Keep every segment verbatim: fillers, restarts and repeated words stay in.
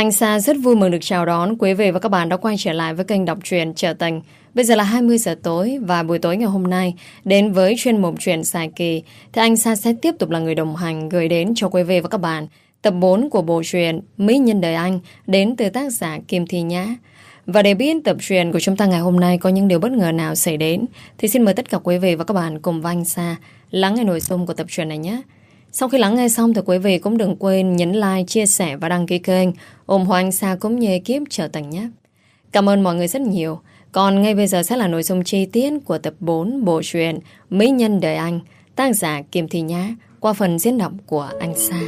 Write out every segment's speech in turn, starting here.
Anh Sa rất vui mừng được chào đón quý vị và các bạn đã quay trở lại với kênh đọc truyện Trở Tình. Bây giờ là hai mươi giờ tối và buổi tối ngày hôm nay đến với chuyên mục truyện dài kỳ thì anh Sa sẽ tiếp tục là người đồng hành gửi đến cho quý vị và các bạn tập bốn của bộ truyện Mỹ Nhân Đời Anh đến từ tác giả Kim Thi Nhã. Và để biết tập truyện của chúng ta ngày hôm nay có những điều bất ngờ nào xảy đến thì xin mời tất cả quý vị và các bạn cùng với anh Sa lắng nghe nội dung của tập truyện này nhé. Sau khi lắng nghe xong thì quý vị cũng đừng quên nhấn like, chia sẻ và đăng ký kênh ủng hộ anh Sa cũng như ekip Trở Tình nhé. Cảm ơn mọi người rất nhiều. Còn ngay bây giờ sẽ là nội dung chi tiết của tập bốn bộ truyện Mỹ Nhân Đời Anh, tác giả Kim Thi Nhã qua phần diễn đọc của anh Sa.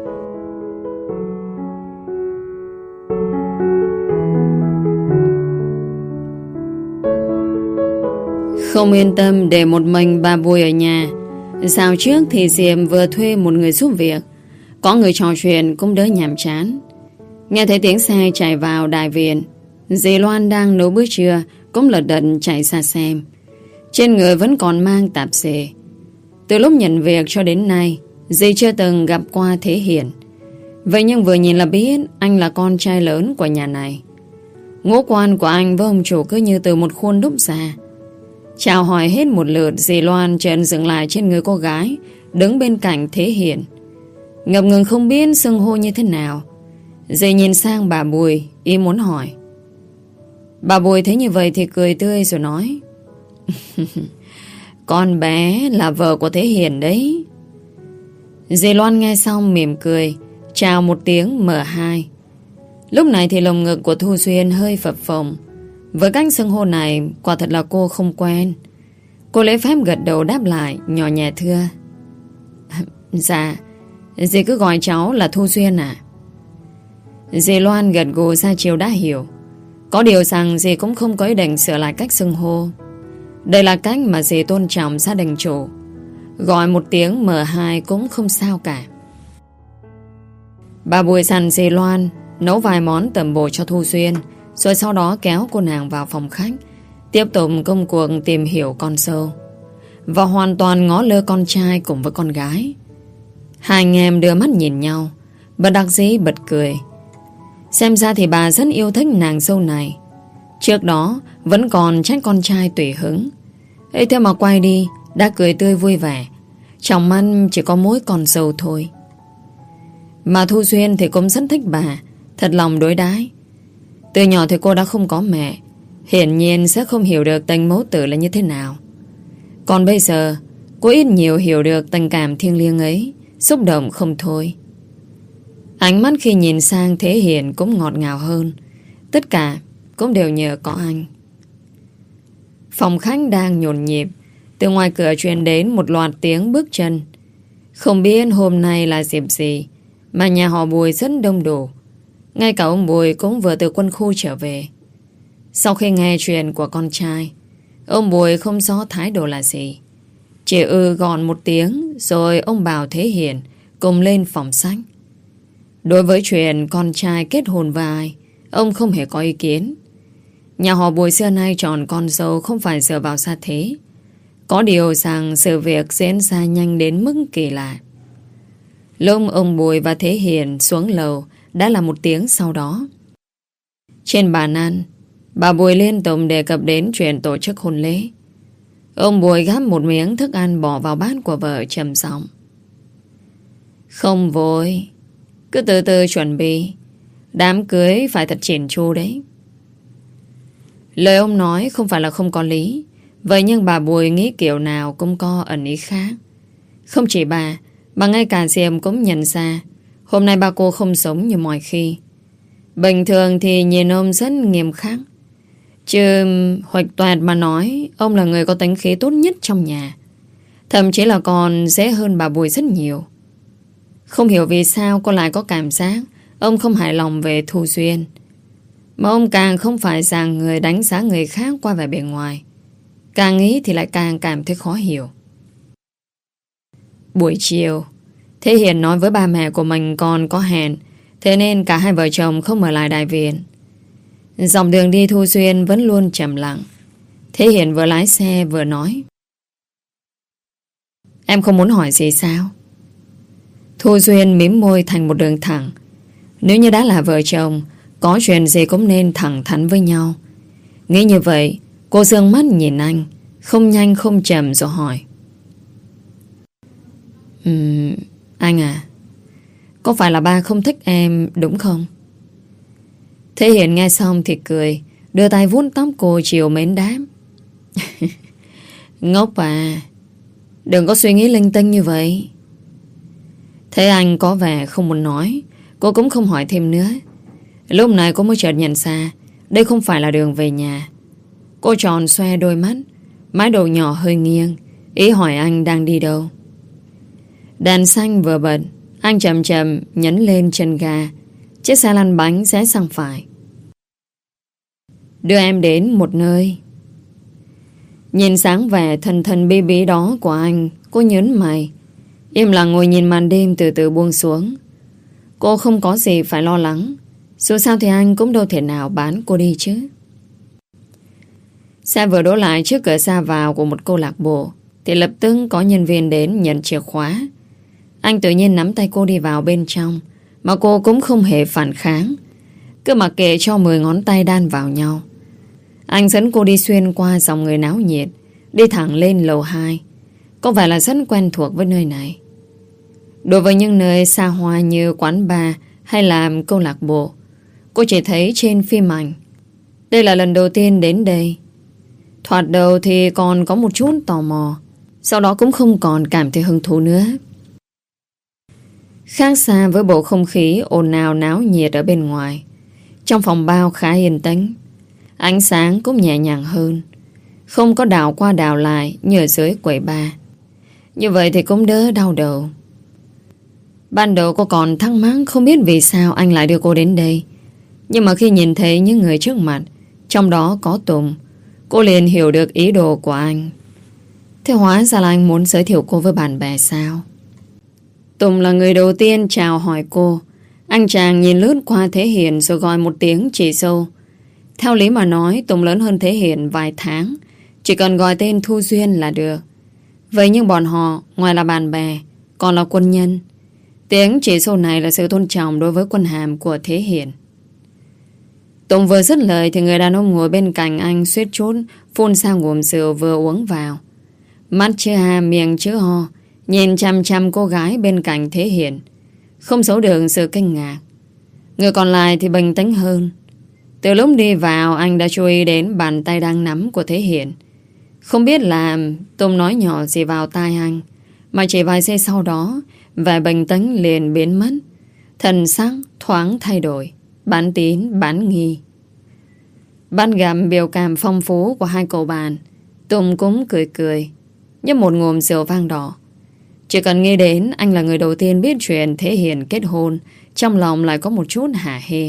Không yên tâm để một mình bà Bùi ở nhà. Dạo trước thì Diệm vừa thuê một người giúp việc. Có người trò chuyện cũng đỡ nhàm chán. Nghe thấy tiếng xe chạy vào đại viện, dì Loan đang nấu bữa trưa cũng lật đật chạy ra xem. Trên người vẫn còn mang tạp dề. Từ lúc nhận việc cho đến nay, dì chưa từng gặp qua Thế Hiển. Vậy nhưng vừa nhìn là biết anh là con trai lớn của nhà này. Ngũ quan của anh với ông chủ cứ như từ một khuôn đúc ra. Chào hỏi hết một lượt, dì Loan chợt dừng lại trên người cô gái đứng bên cạnh Thế Hiển, ngập ngừng không biết xưng hô như thế nào. Dì nhìn sang bà Bùi, ý muốn hỏi. Bà Bùi thấy như vậy thì cười tươi rồi nói: Con bé là vợ của Thế Hiển đấy. Dì Loan nghe xong mỉm cười, chào một tiếng mở hai. Lúc này thì lồng ngực của Thu Duyên hơi phập phồng. Với cách xưng hô này, quả thật là cô không quen. Cô lấy phép gật đầu đáp lại, nhỏ nhẹ thưa: Dạ, dì cứ gọi cháu là Thu Duyên à? Dì Loan gật gù ra chiều đã hiểu. Có điều rằng dì cũng không có ý định sửa lại cách xưng hô. Đây là cách mà dì tôn trọng gia đình chủ. Gọi một tiếng em hai cũng không sao cả. Bà Bùi dặn dì Loan nấu vài món tẩm bổ cho Thu Duyên, rồi sau đó kéo cô nàng vào phòng khách, tiếp tục công cuộc tìm hiểu con dâu, và hoàn toàn ngó lơ con trai cùng với con gái. Hai anh em đưa mắt nhìn nhau, bất đắc dĩ bật cười. Xem ra thì bà rất yêu thích nàng dâu này. Trước đó vẫn còn trách con trai tùy hứng, ấy thế mà quay đi đã cười tươi vui vẻ, trong mắt chỉ có mỗi con dâu thôi. Mà Thu Duyên thì cũng rất thích bà, thật lòng đối đãi. Từ nhỏ thì cô đã không có mẹ, hiển nhiên sẽ không hiểu được tình mẫu tử là như thế nào. Còn bây giờ cô ít nhiều hiểu được tình cảm thiêng liêng ấy, xúc động không thôi. Ánh mắt khi nhìn sang Thế Hiển cũng ngọt ngào hơn. Tất cả cũng đều nhờ có anh. Phòng khách đang nhộn nhịp. Từ ngoài cửa truyền đến một loạt tiếng bước chân. Không biết hôm nay là dịp gì mà nhà họ Bùi rất đông đủ. Ngay cả ông Bùi cũng vừa từ quân khu trở về. Sau khi nghe chuyện của con trai, ông Bùi không rõ thái độ là gì, chỉ ư gọn một tiếng, rồi ông bảo Thế Hiển cùng lên phòng sách. Đối với chuyện con trai kết hôn với ai, ông không hề có ý kiến. Nhà họ Bùi xưa nay chọn con dâu không phải dựa vào gia thế. Có điều rằng sự việc diễn ra nhanh đến mức kỳ lạ. Lúc ông Bùi và Thế Hiển xuống lầu đã là một tiếng sau đó. Trên bàn ăn, bà Bùi liên tục đề cập đến chuyện tổ chức hôn lễ. Ông Bùi gắp một miếng thức ăn bỏ vào bát của vợ trầm giọng: Không vội, cứ từ từ chuẩn bị. Đám cưới phải thật chỉn chu đấy. Lời ông nói không phải là không có lý. Vậy nhưng bà Bùi nghĩ kiểu nào cũng có ẩn ý khác. Không chỉ bà, mà ngay cả Diệm cũng nhận ra hôm nay ba cô không sống như mọi khi. Bình thường thì nhìn ông rất nghiêm khắc, chứ huệch toẹt mà nói ông là người có tính khí tốt nhất trong nhà. Thậm chí là còn dễ hơn bà Bùi rất nhiều. Không hiểu vì sao cô lại có cảm giác ông không hài lòng về Thu Duyên. Mà ông càng không phải dạng người đánh giá người khác qua vẻ bề ngoài. Càng nghĩ thì lại càng cảm thấy khó hiểu. Buổi chiều, Thế Hiển nói với ba mẹ của mình còn có hẹn, thế nên cả hai vợ chồng không ở lại đại viện. Dọc đường đi Thu Duyên vẫn luôn trầm lặng. Thế Hiển vừa lái xe vừa nói: Em không muốn hỏi gì sao? Thu Duyên mím môi thành một đường thẳng. Nếu như đã là vợ chồng, Có chuyện gì cũng nên thẳng thắn với nhau. Nghĩ như vậy, cô dương mắt nhìn anh, không nhanh không chậm rồi hỏi. Ừm, anh à, có phải là ba không thích em đúng không? Thế Hiền nghe xong thì cười, đưa tay vuốt tóc cô chiều mến đáp. Ngốc à, đừng có suy nghĩ linh tinh như vậy. Thế anh có vẻ không muốn nói, cô cũng không hỏi thêm nữa. Lúc này cô mới chợt nhận ra đây không phải là đường về nhà. Cô tròn xoe đôi mắt, mái đầu nhỏ hơi nghiêng, ý hỏi anh đang đi đâu. Đèn xanh vừa bật, anh chậm chậm nhấn lên chân ga. Chiếc xe lăn bánh rẽ sang phải. Đưa em đến một nơi. Nhìn sáng vẻ thần thần bí bí đó của anh, cô nhớn mày, im lặng ngồi nhìn màn đêm từ từ buông xuống. Cô không có gì phải lo lắng, dù sao thì anh cũng đâu thể nào bán cô đi chứ. Xe vừa đỗ lại trước cửa ra vào của một câu lạc bộ thì lập tức có nhân viên đến nhận chìa khóa. Anh tự nhiên nắm tay cô đi vào bên trong, mà cô cũng không hề phản kháng, cứ mặc kệ cho mười ngón tay đan vào nhau. Anh dẫn cô đi xuyên qua dòng người náo nhiệt, đi thẳng lên lầu hai. Có vẻ là rất quen thuộc với nơi này. Đối với những nơi xa hoa như quán bar hay là câu lạc bộ, cô chỉ thấy trên phim ảnh. Đây là lần đầu tiên đến đây. Thoạt đầu thì còn có một chút tò mò, sau đó cũng không còn cảm thấy hứng thú nữa. Khác xa với bầu không khí ồn ào náo nhiệt ở bên ngoài, trong phòng bao khá yên tĩnh. Ánh sáng cũng nhẹ nhàng hơn, không có đảo qua đảo lại như ở dưới quầy bar. Như vậy thì cũng đỡ đau đầu. Ban đầu cô còn thắc mắc không biết vì sao anh lại đưa cô đến đây. Nhưng mà khi nhìn thấy những người trước mặt, trong đó có Tùng, cô liền hiểu được ý đồ của anh. Thế hóa ra là anh muốn giới thiệu cô với bạn bè sao? Tùng là người đầu tiên chào hỏi cô. Anh chàng nhìn lướt qua Thế Hiền rồi gọi một tiếng chị dâu. Theo lý mà nói, Tùng lớn hơn Thế Hiền vài tháng, chỉ cần gọi tên Thu Duyên là được. Vậy nhưng bọn họ ngoài là bạn bè còn là quân nhân. Tiếng chị dâu này là sự tôn trọng đối với quân hàm của Thế Hiền. Tùng vừa dứt lời thì người đàn ông ngồi bên cạnh anh suýt chút phun ra ngụm rượu vừa uống vào. Mắt chữ hà miệng chữ ho, nhìn chăm chăm cô gái bên cạnh Thế Hiền, không giấu được sự kinh ngạc. Người còn lại thì bình tĩnh hơn. Từ lúc đi vào, anh đã chú ý đến bàn tay đang nắm của Thế Hiền. Không biết là Tùng nói nhỏ gì vào tai anh, mà chỉ vài giây sau đó vẻ bình tĩnh liền biến mất, thần sắc thoáng thay đổi, bán tín bán nghi. Bắt gặp biểu cảm phong phú của hai cậu bạn, Tùng cũng cười cười, nhấp một ngụm rượu vang đỏ. Chỉ cần nghĩ đến anh là người đầu tiên biết chuyện Thế Hiền kết hôn, trong lòng lại có một chút hả hê.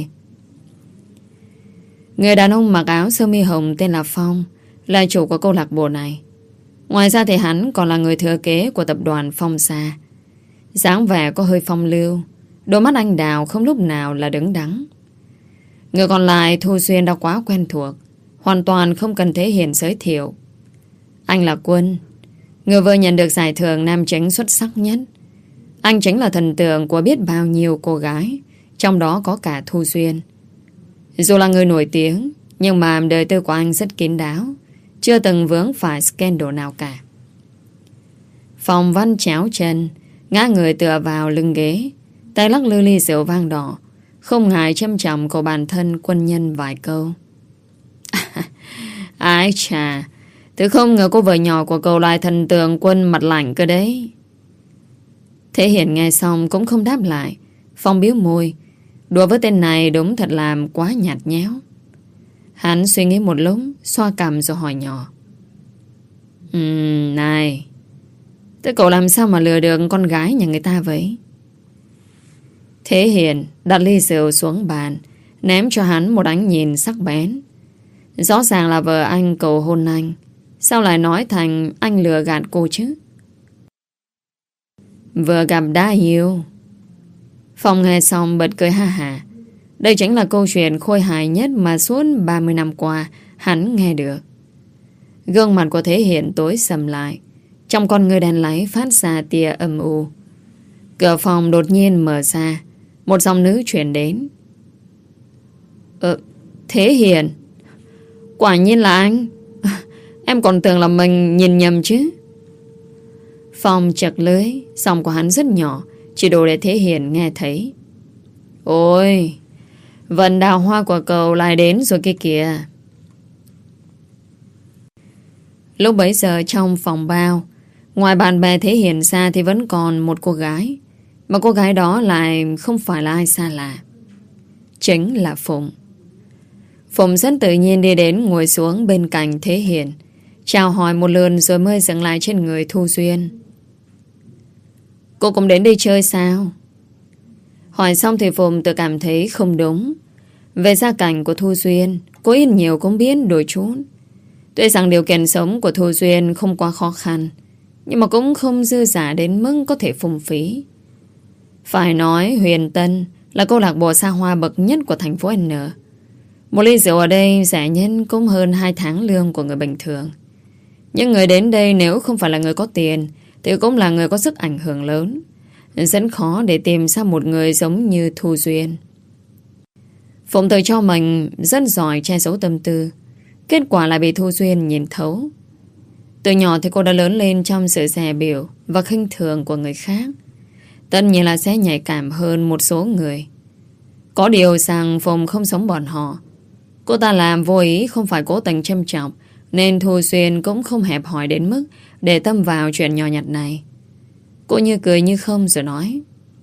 Người đàn ông mặc áo sơ mi hồng tên là Phong là chủ của câu lạc bộ này. Ngoài ra thì hắn còn là người thừa kế của tập đoàn Phong Sa. Dáng vẻ có hơi phong lưu, đôi mắt anh đào không lúc nào là đứng đắn. Người còn lại Thu Duyên đã quá quen thuộc, hoàn toàn không cần Thế Hiền giới thiệu. Anh là Quân, người vừa nhận được giải thưởng nam chính xuất sắc nhất. Anh chính là thần tượng của biết bao nhiêu cô gái, trong đó có cả Thu Duyên. Dù là người nổi tiếng, nhưng mà đời tư của anh rất kín đáo, chưa từng vướng phải scandal nào cả. Phong Văn chéo chân, ngã người tựa vào lưng ghế, tay lắc lư ly rượu vang đỏ, không ngại châm chọc của bản thân quân nhân vài câu. Ái chà, tôi không ngờ cô vợ nhỏ của cậu lại thần tượng Quân mặt lạnh cơ đấy. Thế Hiền nghe xong cũng không đáp lại. Phong biếu môi, đùa với tên này đúng thật làm quá nhạt nhẽo. Hắn suy nghĩ một lúc, xoa cằm rồi hỏi nhỏ. Ừm, này, thế cậu làm sao mà lừa được con gái nhà người ta vậy? Thế Hiền đặt ly rượu xuống bàn, ném cho hắn một ánh nhìn sắc bén. Rõ ràng là vợ anh cầu hôn anh, sao lại nói thành anh lừa gạt cô chứ? Vừa gặp đã yêu. Phong nghe xong bật cười ha hả. Đây chính là câu chuyện khôi hài nhất mà suốt ba mươi năm qua hắn nghe được. Gương mặt của Thế Hiền tối sầm lại, trong con người đèn láy phát ra tia âm u. Cửa phòng đột nhiên mở ra, một giọng nữ chuyển đến. Ờ, Thế Hiền. Quả nhiên là anh. Em còn tưởng là mình nhìn nhầm chứ. Phong chật lưới. Giọng của hắn rất nhỏ, chỉ đủ để Thế Hiền nghe thấy. Ôi, vần đào hoa của cậu lại đến rồi kia kìa. Lúc bấy giờ trong phòng bao, ngoài bạn bè Thế Hiền ra thì vẫn còn một cô gái. Mà cô gái đó lại không phải là ai xa lạ. Chính là Phụng. Phụng rất tự nhiên đi đến ngồi xuống bên cạnh Thế Hiền, chào hỏi một lượt rồi mới dừng lại trên người Thu Duyên. Cô cũng đến đây chơi sao? Hỏi xong thì Phụng tự cảm thấy không đúng. Về gia cảnh của Thu Duyên, cô ít nhiều cũng biết đôi chút. Tuy rằng điều kiện sống của Thu Duyên không quá khó khăn, nhưng mà cũng không dư dả đến mức có thể phung phí. Phải nói Huyền Tân là câu lạc bộ xa hoa bậc nhất của thành phố N. Một ly rượu ở đây rẻ nhất cũng hơn hai tháng lương của người bình thường. Những người đến đây nếu không phải là người có tiền thì cũng là người có sức ảnh hưởng lớn. Rất khó để tìm ra một người giống như Thu Duyên. Phụng tự cho mình rất giỏi che giấu tâm tư, kết quả là bị Thu Duyên nhìn thấu. Từ nhỏ thì cô đã lớn lên trong sự dè bỉu và khinh thường của người khác. Tất nhiên là sẽ nhạy cảm hơn một số người. Có điều rằng Phụng không giống bọn họ. Cô ta làm vô ý, không phải cố tình châm chọc, nên Thu Duyên cũng không hẹp hòi đến mức để tâm vào chuyện nhỏ nhặt này. Cô như cười như không rồi nói: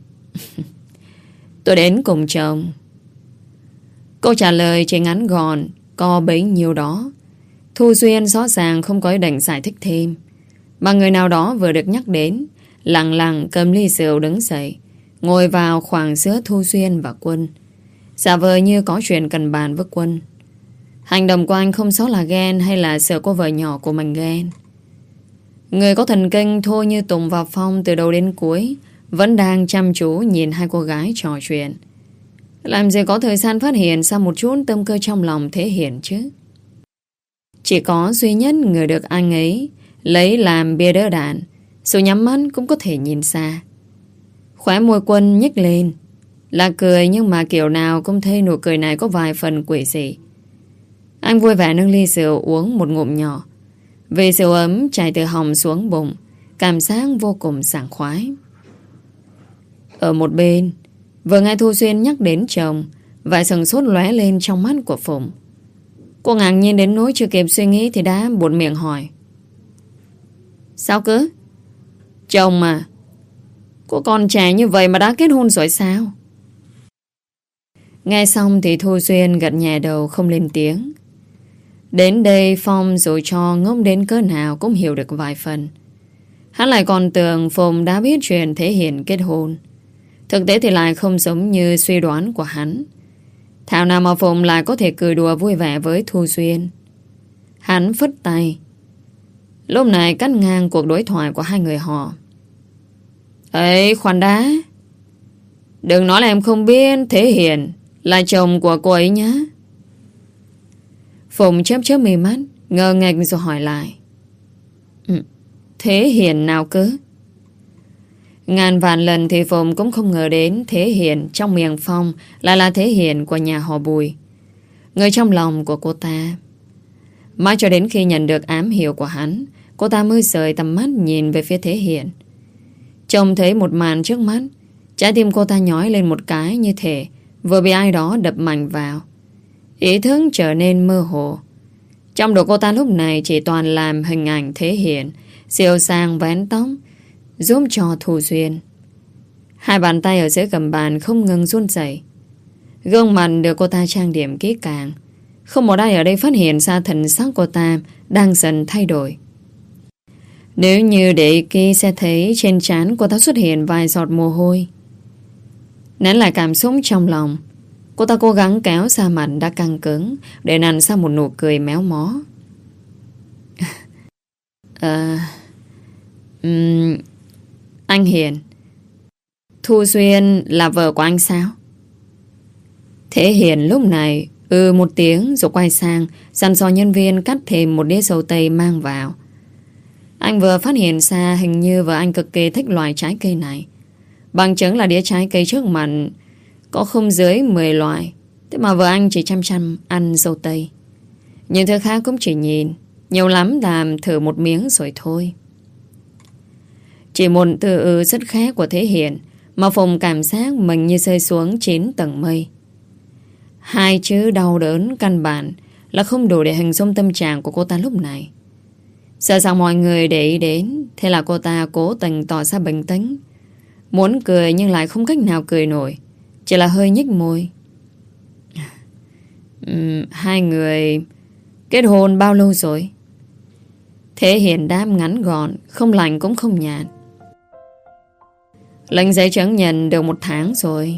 Tôi đến cùng chồng. Câu trả lời chỉ ngắn gọn, có bấy nhiêu đó. Thu Duyên rõ ràng không có ý định giải thích thêm, mà người nào đó vừa được nhắc đến lặng lặng cầm ly rượu đứng dậy, ngồi vào khoảng giữa Thu Duyên và Quân, giả vờ như có chuyện cần bàn với Quân. Hành động của anh không rõ là ghen hay là sợ cô vợ nhỏ của mình ghen. Người có thần kinh thôi như Tùng và Phong từ đầu đến cuối vẫn đang chăm chú nhìn hai cô gái trò chuyện. Làm gì có thời gian phát hiện ra một chút tâm cơ trong lòng Thế Hiền chứ. Chỉ có duy nhất người được anh ấy lấy làm bia đỡ đạn, dù nhắm mắt cũng có thể nhìn xa. Khóe môi Quân nhếch lên, là cười, nhưng mà kiểu nào cũng thấy nụ cười này có vài phần quỷ dị. Anh vui vẻ nâng ly rượu uống một ngụm nhỏ. Vì rượu ấm chảy từ họng xuống bụng, cảm giác vô cùng sảng khoái. Ở một bên, vừa nghe Thu Duyên nhắc đến chồng, vài sừng sốt lóe lên trong mắt của Phụng. Cô ngạc nhiên đến nỗi chưa kịp suy nghĩ thì đã buột miệng hỏi: Sao cứ? Chồng mà. Cô còn trẻ như vậy mà đã kết hôn rồi sao? Nghe xong thì Thu Duyên gật nhẹ đầu không lên tiếng. Đến đây Phong dù cho ngốc đến cỡ nào cũng hiểu được vài phần. Hắn lại còn tưởng Phụng đã biết chuyện Thế Hiền kết hôn. Thực tế thì lại không giống như suy đoán của hắn. Thảo nào mà Phụng lại có thể cười đùa vui vẻ với Thu Duyên. Hắn phất tay, lúc này cắt ngang cuộc đối thoại của hai người họ. Ê, khoan đã. Đừng nói là em không biết Thế Hiền là chồng của cô ấy nhá. Phụng chớp chớp mi mắt, ngơ ngạch rồi hỏi lại: ừ, Thế Hiền nào cứ? Ngàn vạn lần thì Phụng cũng không ngờ đến Thế Hiền trong miệng Phong lại là Thế Hiền của nhà họ Bùi, người trong lòng của cô ta. Mãi cho đến khi nhận được ám hiệu của hắn, cô ta mới rời tầm mắt nhìn về phía Thế Hiền. Trông thấy một màn trước mắt, trái tim cô ta nhói lên một cái, như thể vừa bị ai đó đập mạnh vào. Ý thức trở nên mơ hồ. Trong đầu cô ta lúc này chỉ toàn làm hình ảnh Thế Hiền siêu sang vén tóc giúp cho Thu Duyên. Hai bàn tay ở dưới gầm bàn không ngừng run rẩy. Gương mặt được cô ta trang điểm kỹ càng. Không một ai ở đây phát hiện ra thần sắc cô ta đang dần thay đổi. Nếu như để ý kỹ sẽ thấy trên trán cô ta xuất hiện vài giọt mồ hôi. Nén lại cảm xúc trong lòng, cô ta cố gắng kéo ra mặt đã căng cứng để nặn ra một nụ cười méo mó. à, um, Anh Hiền, Thu Duyên là vợ của anh sao? Thế Hiền lúc này ừ một tiếng rồi quay sang dặn dò nhân viên cắt thêm một đĩa dâu tây mang vào. Anh vừa phát hiện ra hình như vợ anh cực kỳ thích loại trái cây này. Bằng chứng là đĩa trái cây trước mặt có không dưới mười loại. Thế mà vợ anh chỉ chăm chăm ăn dâu tây. Những thứ khác cũng chỉ nhìn, nhiều lắm làm thử một miếng rồi thôi. Chỉ một từ ư rất khác của Thế Hiền mà Phùng cảm giác mình như rơi xuống chín tầng mây. Hai chữ đau đớn căn bản là không đủ để hình dung tâm trạng của cô ta lúc này. Sợ rằng mọi người để ý đến, thế là cô ta cố tình tỏ ra bình tĩnh. Muốn cười nhưng lại không cách nào cười nổi, chỉ là hơi nhếch môi. uhm, Hai người kết hôn bao lâu rồi? Thế Hiền đáp ngắn gọn, không lạnh cũng không nhạt. Lệnh giấy chứng nhận được một tháng rồi.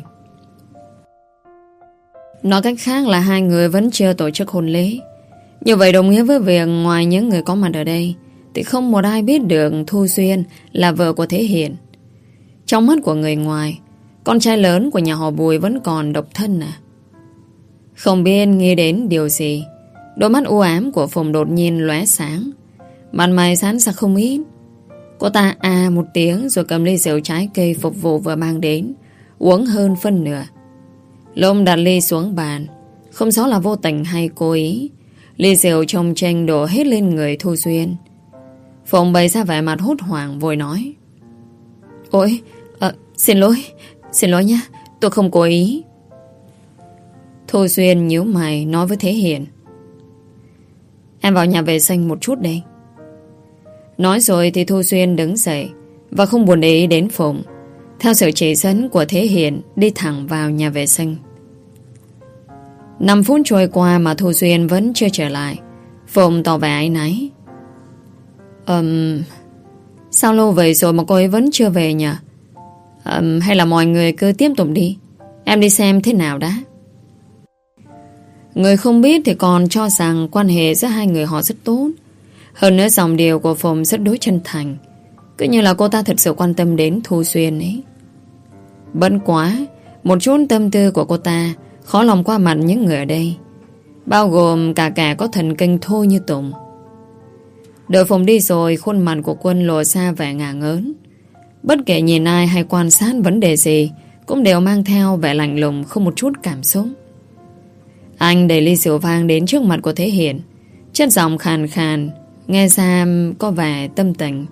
Nói cách khác là hai người vẫn chưa tổ chức hôn lễ. Như vậy đồng nghĩa với việc ngoài những người có mặt ở đây thì không một ai biết được Thu Xuyên là vợ của Thế Hiền. Trong mắt của người ngoài, con trai lớn của nhà họ Bùi vẫn còn độc thân à? Không biết nghĩ đến điều gì, đôi mắt u ám của Phùng đột nhiên lóe sáng, mặt mày sáng ra không ít. Cô ta à một tiếng rồi cầm ly rượu trái cây phục vụ vừa mang đến, uống hơn phân nửa. Lông đặt ly xuống bàn, không rõ là vô tình hay cố ý. Ly rượu trông tranh đổ hết lên người Thu Xuyên. Phùng bày ra vẻ mặt hốt hoảng vội nói: Ôi, à, xin lỗi, xin lỗi nhé, tôi không cố ý. Thu Xuyên nhíu mày nói với Thế Hiền: Em vào nhà vệ sinh một chút đây. Nói rồi thì Thu Xuyên đứng dậy và không buồn để ý đến Phùng, theo sự chỉ dẫn của Thế Hiền đi thẳng vào nhà vệ sinh. Năm phút trôi qua mà Thu Xuyên vẫn chưa trở lại. Phùng tỏ vẻ áy náy: Ừm... Sao lâu vậy rồi mà cô ấy vẫn chưa về nhỉ? Ừm... Hay là mọi người cứ tiếp tục đi, em đi xem thế nào đã. Người không biết thì còn cho rằng quan hệ giữa hai người họ rất tốt. Hơn nữa dòng điều của Phùng rất đối chân thành, cứ như là cô ta thật sự quan tâm đến Thu Xuyên ấy. Bất quá, một chút tâm tư của cô ta khó lòng qua mặt những người ở đây, bao gồm cả kẻ có thần kinh thô như Tùng. Đợi Phùng đi rồi, khuôn mặt của Quân lộ ra vẻ ngả ngớn. Bất kể nhìn ai hay quan sát vấn đề gì cũng đều mang theo vẻ lạnh lùng, không một chút cảm xúc. Anh đẩy ly rượu vang đến trước mặt của Thế Hiền, chất giọng khàn khàn, nghe ra có vẻ tâm tình.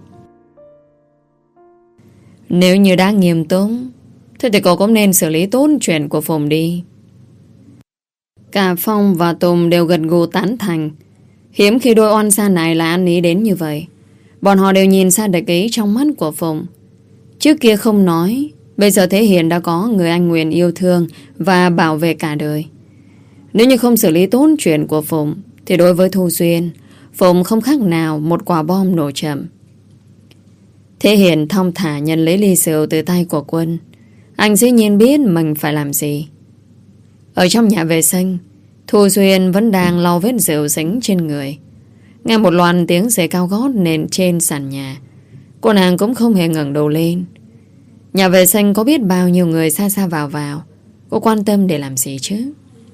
Nếu như đã nghiêm túc, thế thì cậu cũng nên xử lý tốt chuyện của Phùng đi. Cả Phong và Tùng đều gật gù tán thành. Hiếm khi đôi oan gia này lại ăn ý đến như vậy. Bọn họ đều nhìn ra địch ý trong mắt của Phùng. Trước kia không nói, bây giờ Thế Hiền đã có người anh Nguyên yêu thương và bảo vệ cả đời. Nếu như không xử lý tốt chuyện của Phùng thì đối với Thu Xuyên, Phùng không khác nào một quả bom nổ chậm. Thế Hiền thong thả nhận lấy ly rượu từ tay của Quân. Anh dĩ nhiên biết mình phải làm gì. Ở trong nhà vệ sinh, Thu Xuyên vẫn đang lau vết rượu dính trên người. Nghe một loạt tiếng giày cao gót nền trên sàn nhà, cô nàng cũng không hề ngẩng đầu lên. Nhà vệ sinh có biết bao nhiêu người xa xa vào vào, cô quan tâm để làm gì chứ?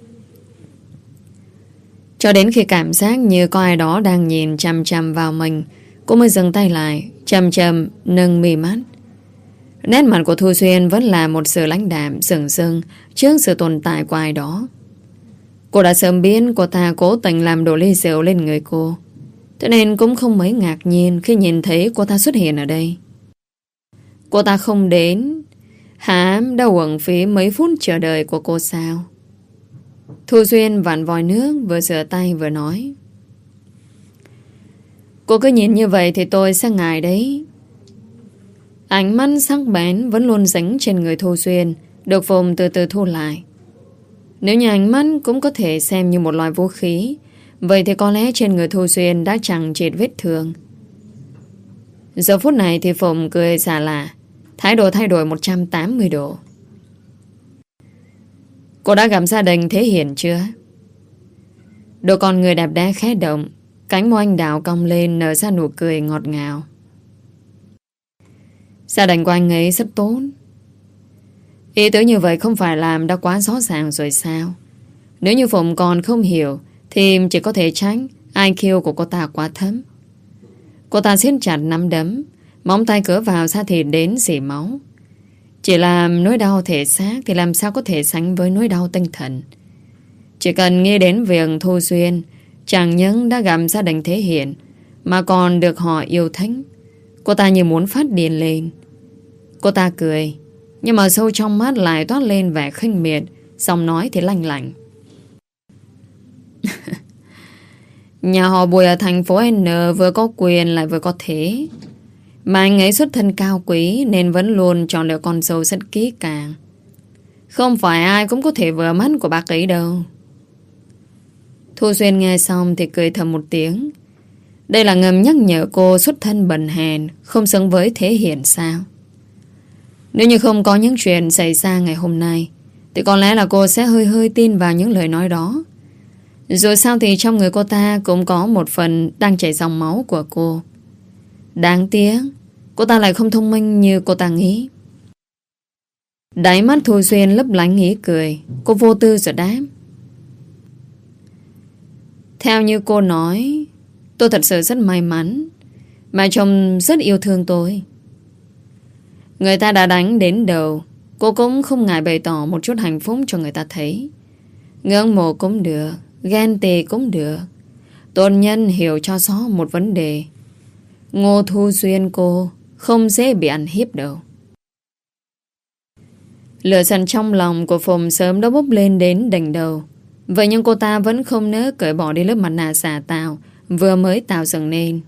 Cho đến khi cảm giác như có ai đó đang nhìn chằm chằm vào mình, cô mới dừng tay lại, chậm chậm nâng mi mắt. Nét mặt của Thu Xuyên vẫn là một sự lãnh đạm sừng sững trước sự tồn tại của ai đó. Cô đã sớm biết cô ta cố tình làm đổ ly rượu lên người cô, thế nên cũng không mấy ngạc nhiên khi nhìn thấy cô ta xuất hiện ở đây. Cô ta không đến, hả đã uổng phí mấy phút chờ đợi của cô sao? Thu Xuyên vặn vòi nước, vừa rửa tay vừa nói: Cô cứ nhìn như vậy thì tôi sẽ ngại đấy. Ánh mắt sắc bén vẫn luôn dính trên người Thu Xuyên được Phùng từ từ thu lại. Nếu như ánh mắt cũng có thể xem như một loại vũ khí, vậy thì có lẽ trên người Thu Xuyên đã chẳng chịt vết thương. Giờ phút này thì Phùng cười xả lạ, thái độ thay đổi một trăm tám mươi độ. Cô đã gặp gia đình Thế Hiền chưa? Đôi con người đẹp đẽ khẽ động, cánh môi anh đào cong lên nở ra nụ cười ngọt ngào. Gia đình của anh ấy rất tốt. Ý tứ như vậy không phải làm đã quá rõ ràng rồi sao? Nếu như Phùng còn không hiểu thì chỉ có thể tránh i kiu của cô ta quá thấp. Cô ta siết chặt nắm đấm, móng tay cứa vào da thịt đến rỉ máu. Chỉ là nỗi đau thể xác thì làm sao có thể sánh với nỗi đau tinh thần. Chỉ cần nghĩ đến việc Thu Xuyên chẳng những đã gặp gia đình Thế Hiển mà còn được họ yêu thích, cô ta như muốn phát điên lên. Cô ta cười, nhưng mà sâu trong mắt lại toát lên vẻ khinh miệt, giọng nói thì lanh lảnh. Nhà họ Bùi ở thành phố N vừa có quyền lại vừa có thế, mà anh ấy xuất thân cao quý nên vẫn luôn chọn lựa con dâu rất kỹ càng. Không phải ai cũng có thể vừa mắt của bác ấy đâu. Thu Xuyên nghe xong thì cười thầm một tiếng. Đây là ngầm nhắc nhở cô xuất thân bần hèn, không xứng với Thế Hiển sao? Nếu như không có những chuyện xảy ra ngày hôm nay thì có lẽ là cô sẽ hơi hơi tin vào những lời nói đó. Rồi sao thì trong người cô ta cũng có một phần đang chảy dòng máu của cô. Đáng tiếc cô ta lại không thông minh như cô ta nghĩ. Đáy mắt Thu Xuyên lấp lánh ý cười. Cô vô tư rồi đáp. Theo như cô nói, tôi thật sự rất may mắn, mà chồng rất yêu thương tôi. Người ta đã đánh đến đầu, cô cũng không ngại bày tỏ một chút hạnh phúc cho người ta thấy. Ngưỡng mộ cũng được, ghen tị cũng được. Tôn nhân hiểu cho rõ một vấn đề. Ngô Thu Xuyên cô không dễ bị ăn hiếp đâu. Lửa giận trong lòng của Phùng sớm đã bốc lên đến đỉnh đầu. Vậy nhưng cô ta vẫn không nỡ cởi bỏ đi lớp mặt nạ giả tạo vừa mới tạo dựng nên.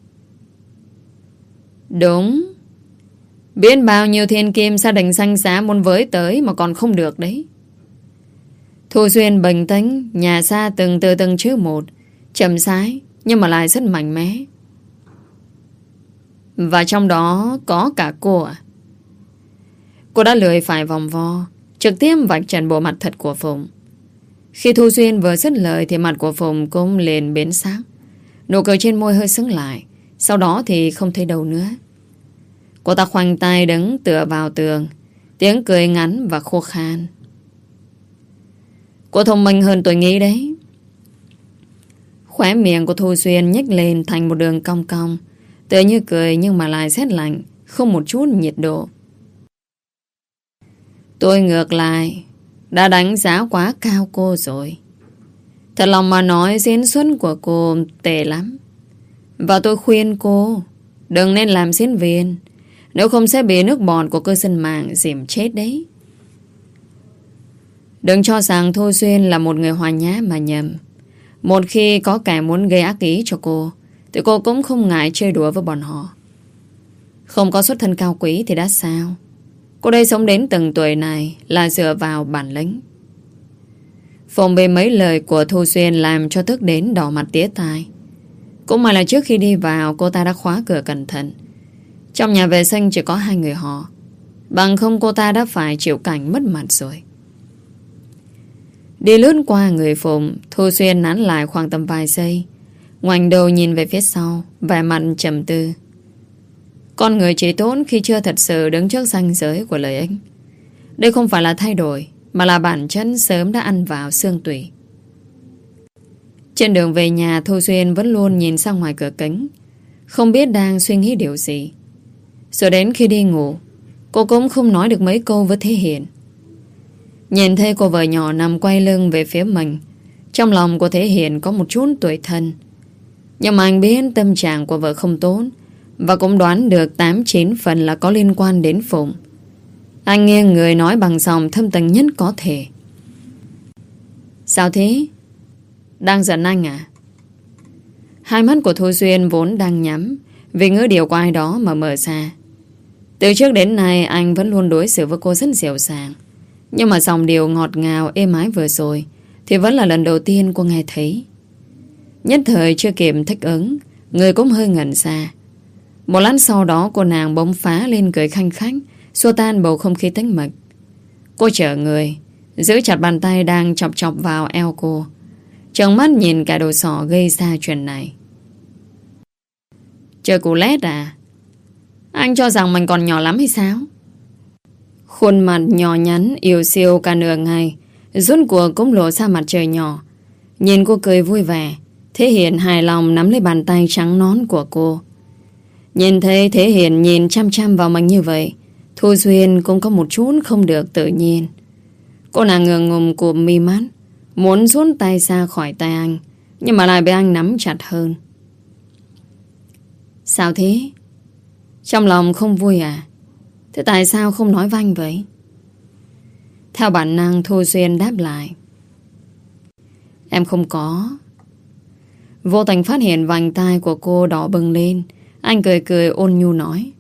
Đúng. Biết bao nhiêu thiên kim gia đình xanh xá muốn với tới mà còn không được đấy. Thu Xuyên bình tĩnh nhà xa từng từ từng chữ một, chậm rãi nhưng mà lại rất mạnh mẽ. Và trong đó có cả cô à? Cô đã lười phải vòng vo, trực tiếp vạch trần bộ mặt thật của Phùng. Khi Thu Xuyên vừa dứt lời thì mặt của Phùng cũng liền biến sắc. Nụ cười trên môi hơi sững lại, sau đó thì không thấy đâu nữa. Cô ta khoanh tay đứng tựa vào tường, tiếng cười ngắn và khô khan. Cô thông minh hơn tôi nghĩ đấy. Khóe miệng của Thu Xuyên nhếch lên thành một đường cong cong, tựa như cười nhưng mà lại rét lạnh, không một chút nhiệt độ. Tôi ngược lại đã đánh giá quá cao cô rồi. Thật lòng mà nói, diễn xuất của cô tệ lắm. Và tôi khuyên cô đừng nên làm diễn viên, nếu không sẽ bị nước bọt của cư dân mạng dìm chết đấy. Đừng cho rằng Thu Xuyên là một người hòa nhã mà nhầm. Một khi có kẻ muốn gây ác ý cho cô thì cô cũng không ngại chơi đùa với bọn họ. Không có xuất thân cao quý thì đã sao? Cô đây sống đến từng tuổi này là dựa vào bản lĩnh. Phùng bị mấy lời của Thu Xuyên làm cho tức đến đỏ mặt tía tai. Cũng mà là trước khi đi vào cô ta đã khóa cửa cẩn thận. Trong nhà vệ sinh chỉ có hai người họ, bằng không cô ta đã phải chịu cảnh mất mặt rồi. Đi lướt qua người Phùng, Thu Xuyên nán lại khoảng tầm vài giây, ngoảnh đầu nhìn về phía sau, vẻ mặt trầm tư. Con người chỉ tốt khi chưa thật sự đứng trước ranh giới của lợi ích. Đây không phải là thay đổi, mà là bản chất sớm đã ăn vào xương tủy. Trên đường về nhà, Thu Xuyên vẫn luôn nhìn ra ngoài cửa kính, không biết đang suy nghĩ điều gì. Rồi đến khi đi ngủ, cô cũng không nói được mấy câu với Thế Hiển. Nhìn thấy cô vợ nhỏ nằm quay lưng về phía mình, trong lòng của Thế Hiển có một chút tủi thân. Nhưng mà anh biết tâm trạng của vợ không tốt, và cũng đoán được tám chín phần là có liên quan đến Phụng. Anh nghiêng người nói bằng giọng thâm tình nhất có thể. Sao thế? Đang giận anh à? Hai mắt của Thu Xuyên vốn đang nhắm vì ngữ điệu của ai đó mà mở ra. Từ trước đến nay anh vẫn luôn đối xử với cô rất dịu dàng, nhưng mà dòng điệu ngọt ngào êm ái vừa rồi thì vẫn là lần đầu tiên cô nghe thấy. Nhất thời chưa kịp thích ứng, người cũng hơi ngẩn ra. Một lát sau đó cô nàng bỗng phá lên cười khanh khách, xua tan bầu không khí tĩnh mịch. Cô trở người, giữ chặt bàn tay đang chọc chọc vào eo cô, trợn mắt nhìn cả đồ sỏ gây ra chuyện này. Chơi cú lét à? Anh cho rằng mình còn nhỏ lắm hay sao? Khuôn mặt nhỏ nhắn yêu siêu cả nửa ngày, rốt cuộc cũng lộ ra mặt trời nhỏ. Nhìn cô cười vui vẻ, Thế Hiển hài lòng nắm lấy bàn tay trắng nón của cô. Nhìn thấy Thế Hiển nhìn chăm chăm vào mình như vậy, Thu Xuyên cũng có một chút không được tự nhiên. Cô nàng ngượng ngùng cụp mi mắt, muốn rút tay ra khỏi tay anh, nhưng mà lại bị anh nắm chặt hơn. Sao thế? Trong lòng không vui à? Thế tại sao không nói với anh vậy? Theo bản năng Thu Xuyên đáp lại. Em không có. Vô tình phát hiện vành tai của cô đỏ bừng lên. Anh cười cười ôn nhu nói.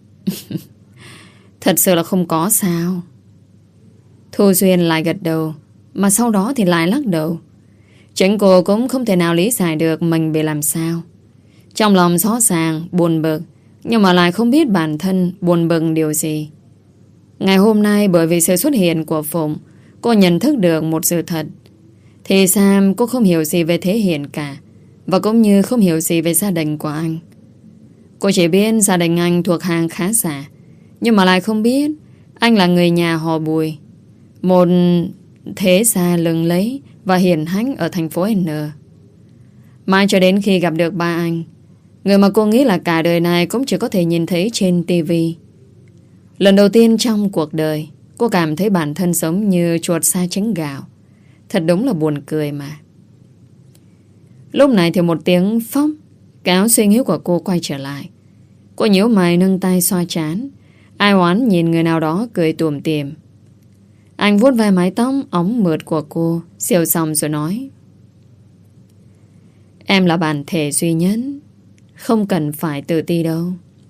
Thật sự là không có sao? Thu Xuyên lại gật đầu, mà sau đó thì lại lắc đầu. Chính cô cũng không thể nào lý giải được mình bị làm sao. Trong lòng xót xa, buồn bực, nhưng mà lại không biết bản thân buồn bực điều gì. Ngày hôm nay bởi vì sự xuất hiện của Phụng, cô nhận thức được một sự thật. Thì Sam cô không hiểu gì về Thế Hiển cả, và cũng như không hiểu gì về gia đình của anh. Cô chỉ biết gia đình anh thuộc hàng khá giả, nhưng mà lại không biết anh là người nhà họ Bùi, một thế gia lừng lẫy và hiển hách ở thành phố N. Mãi cho đến khi gặp được ba anh, người mà cô nghĩ là cả đời này cũng chỉ có thể nhìn thấy trên tivi. Lần đầu tiên trong cuộc đời, cô cảm thấy bản thân giống như chuột sa trứng gạo. Thật đúng là buồn cười mà. Lúc này thì một tiếng phốc kéo suy nghĩ của cô quay trở lại. Cô nhíu mày nâng tay xoa trán, ai oán nhìn người nào đó cười tủm tỉm. Anh vuốt ve mái tóc óng mượt của cô, siêu xong rồi nói. Em là bản thể duy nhất, không cần phải tự ti đâu.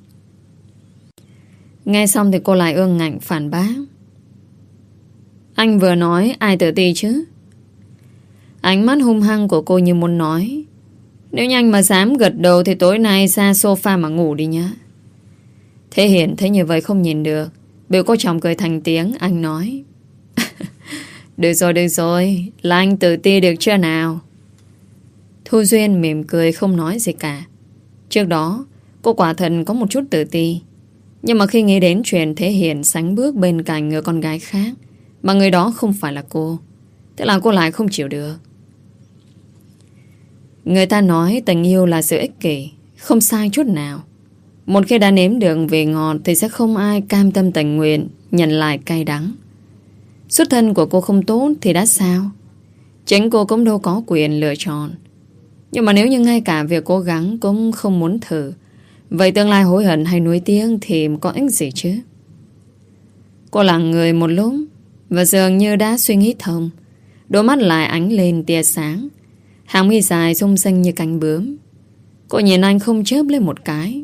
Nghe xong thì cô lại ương ngạnh phản bác. Anh vừa nói ai tự ti chứ? Ánh mắt hung hăng của cô như muốn nói, nếu như anh mà dám gật đầu thì tối nay ra sofa mà ngủ đi nhá. Thế Hiển thấy như vậy không nhìn được, biểu cô chồng cười thành tiếng. Anh nói. Được rồi, được rồi, là anh tự ti được chưa nào? Thu Duyên mỉm cười không nói gì cả. Trước đó cô quả thật có một chút tự ti, nhưng mà khi nghĩ đến chuyện Thế Hiển sánh bước bên cạnh người con gái khác, mà người đó không phải là cô, thế là cô lại không chịu được. Người ta nói tình yêu là sự ích kỷ, không sai chút nào. Một khi đã nếm được vị ngọt thì sẽ không ai cam tâm tình nguyện nhận lại cay đắng. Xuất thân của cô không tốt thì đã sao? Chính cô cũng đâu có quyền lựa chọn. Nhưng mà nếu như ngay cả việc cố gắng cũng không muốn thử, vậy tương lai hối hận hay nuối tiếng thì có ích gì chứ? Cô lặng người một lúc, và dường như đã suy nghĩ thông. Đôi mắt lại ánh lên tia sáng, hàng mi dài rung rinh như cánh bướm. Cô nhìn anh không chớp lên một cái.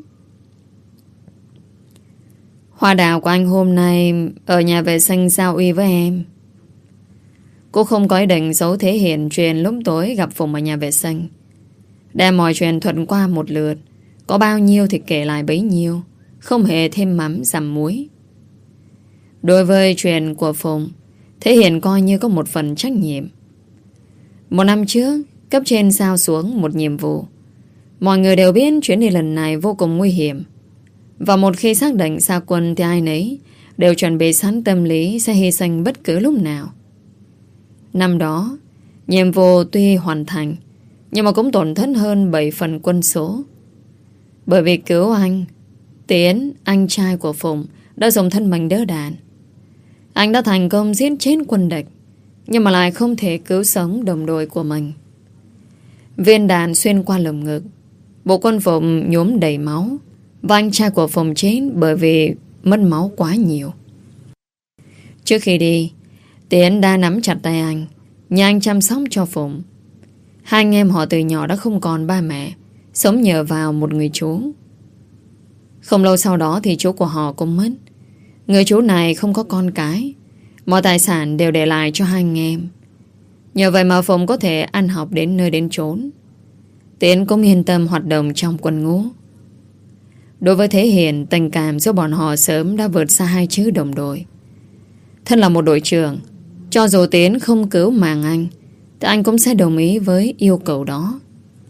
Hoa đào của anh hôm nay ở nhà vệ sinh giao uy với em. Cô không có ý định giấu Thế Hiển chuyện lúc tối gặp Phùng ở nhà vệ sinh. Đem mọi chuyện thuận qua một lượt, có bao nhiêu thì kể lại bấy nhiêu, không hề thêm mắm dặm muối. Đối với chuyện của Phùng, Thế Hiển coi như có một phần trách nhiệm. Một năm trước, cấp trên giao xuống một nhiệm vụ. Mọi người đều biết chuyến đi lần này vô cùng nguy hiểm, và một khi xác định ra quân thì ai nấy đều chuẩn bị sẵn tâm lý sẽ hy sinh bất cứ lúc nào. Năm đó, nhiệm vụ tuy hoàn thành, nhưng mà cũng tổn thất hơn bảy phần quân số. Bởi vì cứu anh, Tiến, anh trai của Phùng, đã dùng thân mình đỡ đạn. Anh đã thành công giết chết quân địch, nhưng mà lại không thể cứu sống đồng đội của mình. Viên đạn xuyên qua lồng ngực, bộ quân phục nhuốm đầy máu, và anh trai của Phùng chết bởi vì mất máu quá nhiều. Trước khi đi, Tiến đã nắm chặt tay anh, nhờ anh chăm sóc cho Phùng. Hai anh em họ từ nhỏ đã không còn ba mẹ, sống nhờ vào một người chú. Không lâu sau đó thì chú của họ cũng mất. Người chú này không có con cái, mọi tài sản đều để lại cho hai anh em. Nhờ vậy mà Phùng có thể ăn học đến nơi đến chốn. Tiến cũng yên tâm hoạt động trong quân ngũ. Đối với Thế Hiển, tình cảm giữa bọn họ sớm đã vượt xa hai chữ đồng đội. Thân là một đội trưởng, cho dù Tiến không cứu mạng anh, thì anh cũng sẽ đồng ý với yêu cầu đó.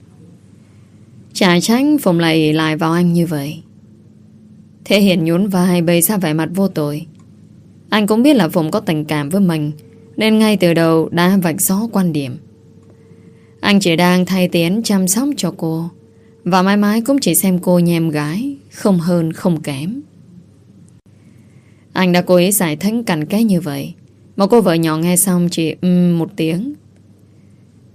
Chả trách Phùng lại ỷ lại vào anh như vậy. Thế Hiển nhún vai bày ra vẻ mặt vô tội. Anh cũng biết là Phùng có tình cảm với mình, nên ngay từ đầu đã vạch rõ quan điểm. Anh chỉ đang thay Tiến chăm sóc cho cô, và mãi mãi cũng chỉ xem cô như em gái, không hơn không kém. Anh đã cố ý giải thích cặn kẽ như vậy, mà cô vợ nhỏ nghe xong chỉ um một tiếng.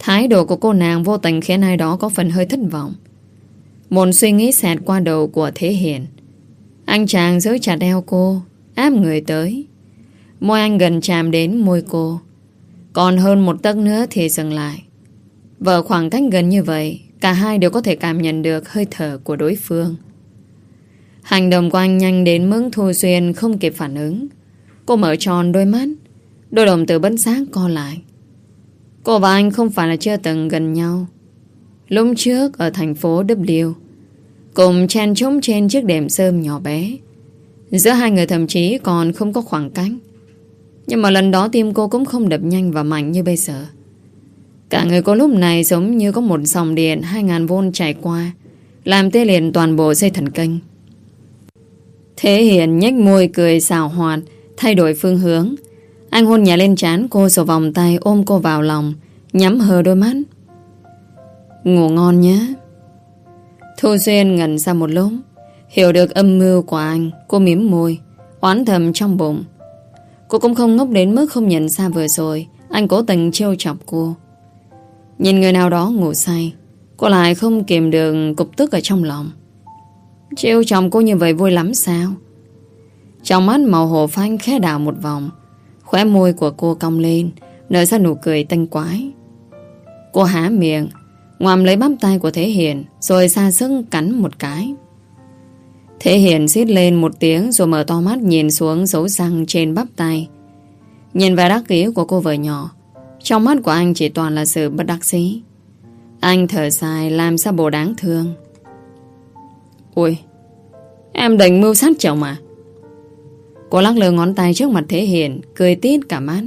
Thái độ của cô nàng vô tình khiến ai đó có phần hơi thất vọng. Một suy nghĩ xẹt qua đầu của Thế Hiền. Anh chàng giữ chặt eo cô, áp người tới. Môi anh gần chạm đến môi cô. Còn hơn một tấc nữa thì dừng lại. Và khoảng cách gần như vậy, cả hai đều có thể cảm nhận được hơi thở của đối phương. Hành động của anh nhanh đến mức Thu Xuyên không kịp phản ứng. Cô mở tròn đôi mắt, đôi đồng tử bất giác co lại. Cô và anh không phải là chưa từng gần nhau. Lúc trước ở thành phố W, cùng chen chúc trên chiếc đệm sơm nhỏ bé. Giữa hai người thậm chí còn không có khoảng cách. Nhưng mà lần đó tim cô cũng không đập nhanh và mạnh như bây giờ. Cả người cô lúc này giống như có một dòng điện hai nghìn vôn chạy qua, làm tê liệt toàn bộ dây thần kinh. Thế Hiền nhếch môi cười xảo hoạt, thay đổi phương hướng. Anh hôn nhẹ lên trán cô rồi vòng tay ôm cô vào lòng, nhắm hờ đôi mắt. Ngủ ngon nhé. Thu Xuyên ngẩn ra một lúc, hiểu được âm mưu của anh. Cô mím môi, oán thầm trong bụng. Cô cũng không ngốc đến mức không nhận ra vừa rồi anh cố tình trêu chọc cô. Nhìn người nào đó ngủ say, cô lại không kìm được cục tức ở trong lòng. Trêu chọc cô như vậy vui lắm sao? Trong mắt màu hồ phanh khẽ đảo một vòng, khóe môi của cô cong lên, nở ra nụ cười tinh quái. Cô há miệng, ngoạm lấy bắp tay của Thế Hiền, rồi ra sức cắn một cái. Thế Hiền rít lên một tiếng rồi mở to mắt nhìn xuống dấu răng trên bắp tay. Nhìn vẻ đắc ý của cô vợ nhỏ, trong mắt của anh chỉ toàn là sự bất đắc dĩ. Anh thở dài làm sao bộ đáng thương. Ôi, em định mưu sát chồng à? Cô lắc lư ngón tay trước mặt Thế Hiền, cười tít cả mắt.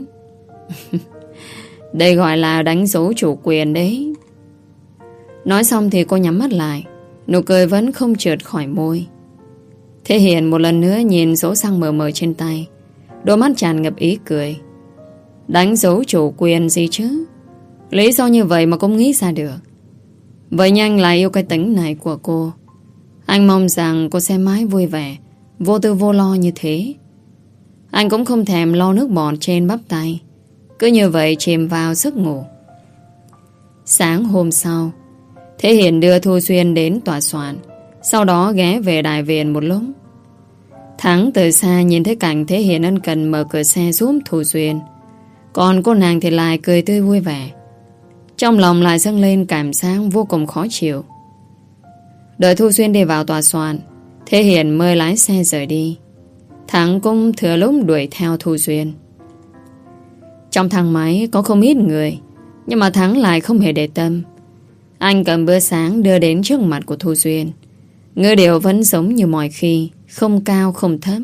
Đây gọi là đánh dấu chủ quyền đấy. Nói xong thì cô nhắm mắt lại, nụ cười vẫn không trượt khỏi môi. Thế Hiền một lần nữa nhìn dấu răng mờ mờ trên tay, đôi mắt tràn ngập ý cười. Đánh dấu chủ quyền gì chứ? Lý do như vậy mà cũng nghĩ ra được. Vậy nhanh là yêu cái tính này của cô. Anh mong rằng cô sẽ mãi vui vẻ, vô tư vô lo như thế. Anh cũng không thèm lo nước bọt trên bắp tay, cứ như vậy chìm vào giấc ngủ. Sáng hôm sau, Thế Hiền đưa Thu Xuyên đến tòa soạn, sau đó ghé về đại viện một lúc. Thắng từ xa nhìn thấy cảnh Thế Hiền ân cần mở cửa xe giúp Thu Xuyên, còn cô nàng thì lại cười tươi vui vẻ. Trong lòng lại dâng lên cảm giác vô cùng khó chịu. Đợi Thu Xuyên đi vào tòa soạn, Thế Hiền mới lái xe rời đi. Thắng cũng thừa lúc đuổi theo Thu Xuyên. Trong thang máy có không ít người, nhưng mà Thắng lại không hề để tâm. Anh cầm bữa sáng đưa đến trước mặt của Thu Xuyên. Ngữ điệu vẫn giống như mọi khi, không cao không thấp.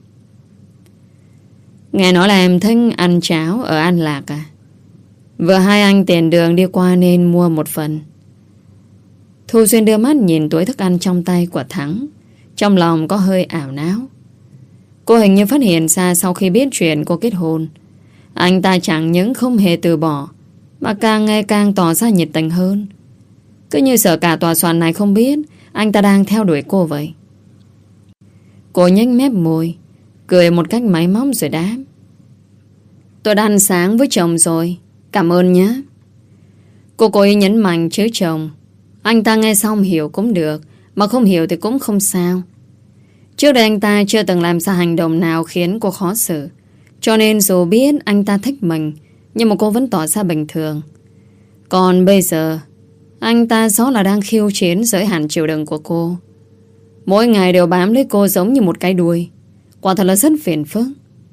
Nghe nói là em thích ăn cháo ở An Lạc à? Vừa hai anh tiền đường đi qua nên mua một phần. Thu Xuyên đưa mắt nhìn túi thức ăn trong tay của Thắng, trong lòng có hơi ảo não. Cô hình như phát hiện ra sau khi biết chuyện cô kết hôn, anh ta chẳng những không hề từ bỏ, mà càng ngày càng tỏ ra nhiệt tình hơn. Cứ như sợ cả tòa soạn này không biết anh ta đang theo đuổi cô vậy. Cô nhếch mép môi, cười một cách máy móc rồi đáp: Tôi đã ăn sáng với chồng rồi, cảm ơn nhé. Cô cố ý nhấn mạnh chữ chồng. Anh ta nghe xong hiểu cũng được, mà không hiểu thì cũng không sao. Trước đây anh ta chưa từng làm ra hành động nào khiến cô khó xử, cho nên dù biết anh ta thích mình, nhưng mà cô vẫn tỏ ra bình thường. Còn bây giờ, anh ta rõ là đang khiêu chiến giới hạn chịu đựng của cô. Mỗi ngày đều bám lấy cô giống như một cái đuôi. Quả thật là rất phiền phức.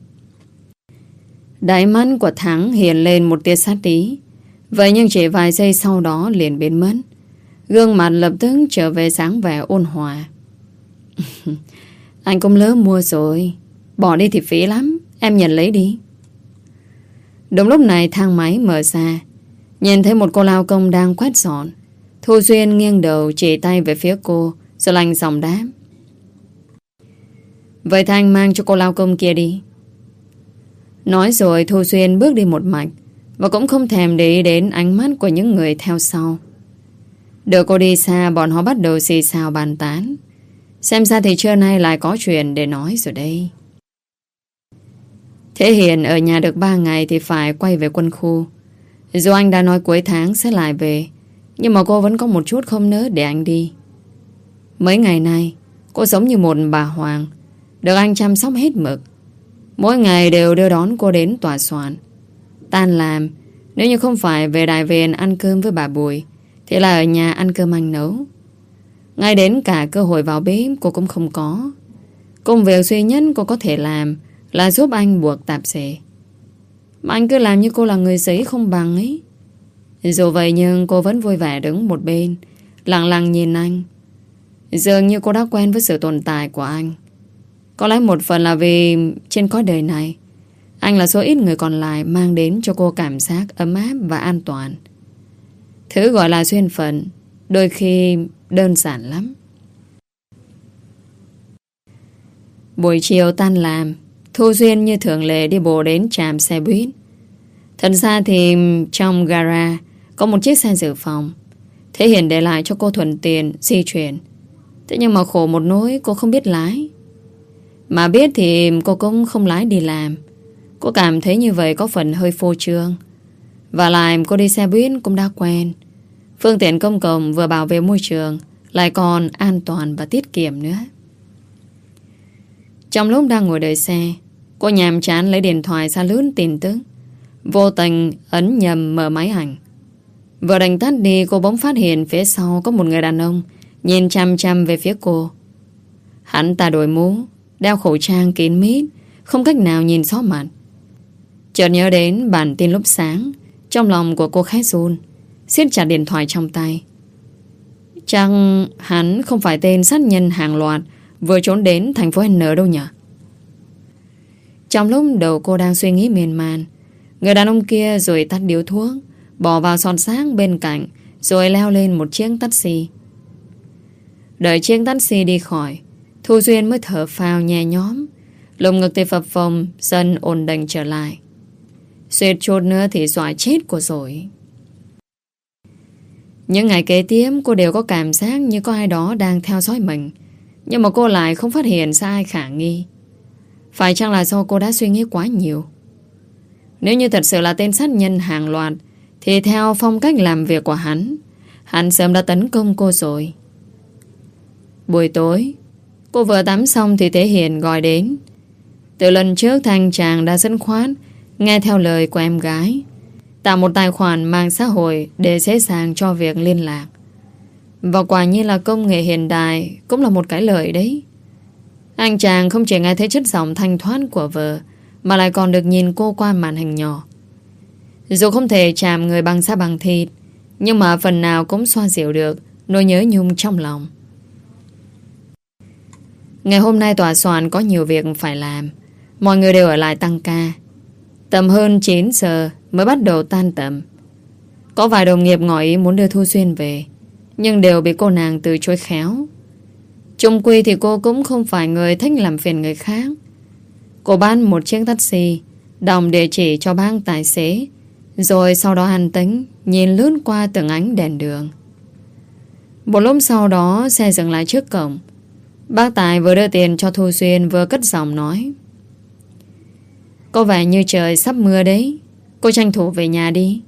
Đáy mắt của Thắng hiện lên một tia sát ý. Vậy nhưng chỉ vài giây sau đó liền biến mất. Gương mặt lập tức trở về dáng vẻ ôn hòa. Anh cũng lỡ mua rồi, bỏ đi thì phí lắm, em nhận lấy đi. Đúng lúc này thang máy mở ra, nhìn thấy một cô lao công đang quét dọn. Thu Xuyên nghiêng đầu chỉ tay về phía cô, rồi lành giọng đáp: Vậy Thanh mang cho cô lao công kia đi. Nói rồi Thu Xuyên bước đi một mạch, và cũng không thèm để ý đến ánh mắt của những người theo sau. Đợi cô đi xa, bọn họ bắt đầu xì xào bàn tán. Xem ra thì trưa nay lại có chuyện để nói rồi đây. Thế Hiền ở nhà được ba ngày thì phải quay về quân khu. Dù anh đã nói cuối tháng sẽ lại về, nhưng mà cô vẫn có một chút không nỡ để anh đi. Mấy ngày nay cô sống như một bà hoàng, được anh chăm sóc hết mực. Mỗi ngày đều đưa đón cô đến tòa soạn. Tan làm, nếu như không phải về Đại Viên ăn cơm với bà Bùi, thì là ở nhà ăn cơm anh nấu. Ngay đến cả cơ hội vào bếp cô cũng không có. Công việc duy nhất cô có thể làm là giúp anh buộc tạp dề. Mà anh cứ làm như cô là người giấy không bằng ấy. Dù vậy nhưng cô vẫn vui vẻ đứng một bên, lặng lặng nhìn anh. Dường như cô đã quen với sự tồn tại của anh. Có lẽ một phần là vì trên cõi đời này, anh là số ít người còn lại mang đến cho cô cảm giác ấm áp và an toàn. Thứ gọi là duyên phận đôi khi đơn giản lắm. Buổi chiều tan làm, Thu Duyên như thường lệ đi bộ đến trạm xe buýt. Thật ra thì trong gara có một chiếc xe dự phòng, thể hiện để lại cho cô thuận tiện di chuyển. Thế nhưng mà khổ một nỗi cô không biết lái. Mà biết thì cô cũng không lái đi làm. Cô cảm thấy như vậy có phần hơi phô trương. Và lại cô đi xe buýt cũng đã quen. Phương tiện công cộng vừa bảo vệ môi trường, lại còn an toàn và tiết kiệm nữa. Trong lúc đang ngồi đợi xe, cô nhàm chán lấy điện thoại ra lướt tin tức, vô tình ấn nhầm mở máy ảnh. Vừa đánh tắt đi, cô bỗng phát hiện phía sau có một người đàn ông nhìn chăm chăm về phía cô. Hắn ta đội mũ, đeo khẩu trang kín mít, không cách nào nhìn rõ mặt. Chợt nhớ đến bản tin lúc sáng, trong lòng của cô khẽ run, siết chặt điện thoại trong tay. Chắc hắn không phải tên sát nhân hàng loạt vừa trốn đến thành phố N đâu nhỉ? Trong lúc đầu cô đang suy nghĩ miên man, người đàn ông kia rồi tắt điếu thuốc, bỏ vào son sáng bên cạnh, rồi leo lên một chiếc taxi. Đợi chiếc taxi đi khỏi, Thu Duyên mới thở phào nhẹ nhõm, lồng ngực thì phập phồng dần ổn định trở lại. Suýt chút nữa thì dọa chết cô rồi. Những ngày kế tiếp cô đều có cảm giác như có ai đó đang theo dõi mình, nhưng mà cô lại không phát hiện ra ai khả nghi. Phải chăng là do cô đã suy nghĩ quá nhiều? Nếu như thật sự là tên sát nhân hàng loạt, thì theo phong cách làm việc của hắn, hắn sớm đã tấn công cô rồi. Buổi tối, cô vừa tắm xong thì Thế Hiền gọi đến. Từ lần trước Thanh chàng đã dẫn khoát nghe theo lời của em gái, tạo một tài khoản mạng xã hội để dễ dàng cho việc liên lạc. Và quả nhiên là công nghệ hiện đại cũng là một cái lợi đấy. Anh chàng không chỉ nghe thấy chất giọng thanh thoát của vợ, mà lại còn được nhìn cô qua màn hình nhỏ. Dù không thể chạm người bằng da bằng thịt, nhưng mà phần nào cũng xoa dịu được nỗi nhớ nhung trong lòng. Ngày hôm nay tòa soạn có nhiều việc phải làm, mọi người đều ở lại tăng ca. Tầm hơn chín giờ mới bắt đầu tan tầm. Có vài đồng nghiệp ngỏ ý muốn đưa Thu Duyên về, nhưng đều bị cô nàng từ chối khéo. Chung quy thì cô cũng không phải người thích làm phiền người khác. Cô bán một chiếc taxi, đồng địa chỉ cho bác tài xế, rồi sau đó an tĩnh nhìn lướt qua từng ánh đèn đường. Một lúc sau đó xe dừng lại trước cổng. Bác Tài vừa đưa tiền cho Thu Duyên vừa cất giọng nói: "Có vẻ như trời sắp mưa đấy, cô tranh thủ về nhà đi."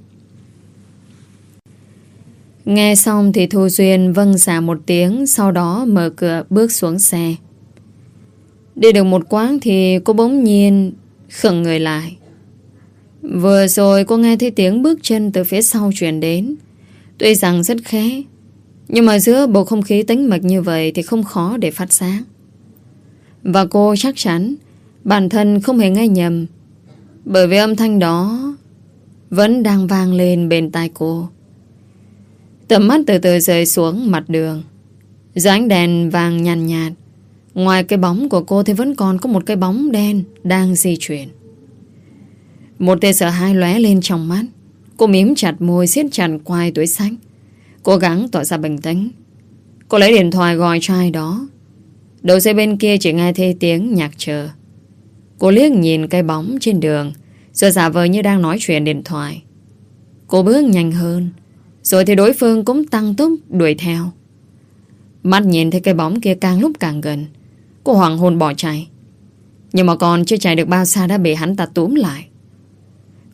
Nghe xong thì Thu Duyên vâng dạ một tiếng, sau đó mở cửa bước xuống xe. Đi được một quãng thì cô bỗng nhiên khựng người lại. Vừa rồi cô nghe thấy tiếng bước chân từ phía sau truyền đến. Tuy rằng rất khẽ, nhưng mà giữa bầu không khí tĩnh mịch như vậy thì không khó để phát giác. Và cô chắc chắn bản thân không hề nghe nhầm, bởi vì âm thanh đó vẫn đang vang lên bên tai cô. Tầm mắt từ từ rơi xuống mặt đường. Dưới ánh đèn vàng nhàn nhạt, nhạt, ngoài cái bóng của cô thì vẫn còn có một cái bóng đen đang di chuyển. Một tia sợ hãi lóe lên trong mắt. Cô mím chặt môi, siết chặt quai túi xách, cố gắng tỏ ra bình tĩnh. Cô lấy điện thoại gọi cho ai đó. Đầu dây bên kia chỉ nghe thấy tiếng nhạc chờ. Cô liếc nhìn cái bóng trên đường, rồi giả vờ như đang nói chuyện điện thoại. Cô bước nhanh hơn, rồi thì đối phương cũng tăng tốc đuổi theo. Mắt nhìn thấy cái bóng kia càng lúc càng gần, cô hoảng hồn bỏ chạy. Nhưng mà còn chưa chạy được bao xa đã bị hắn ta túm lại.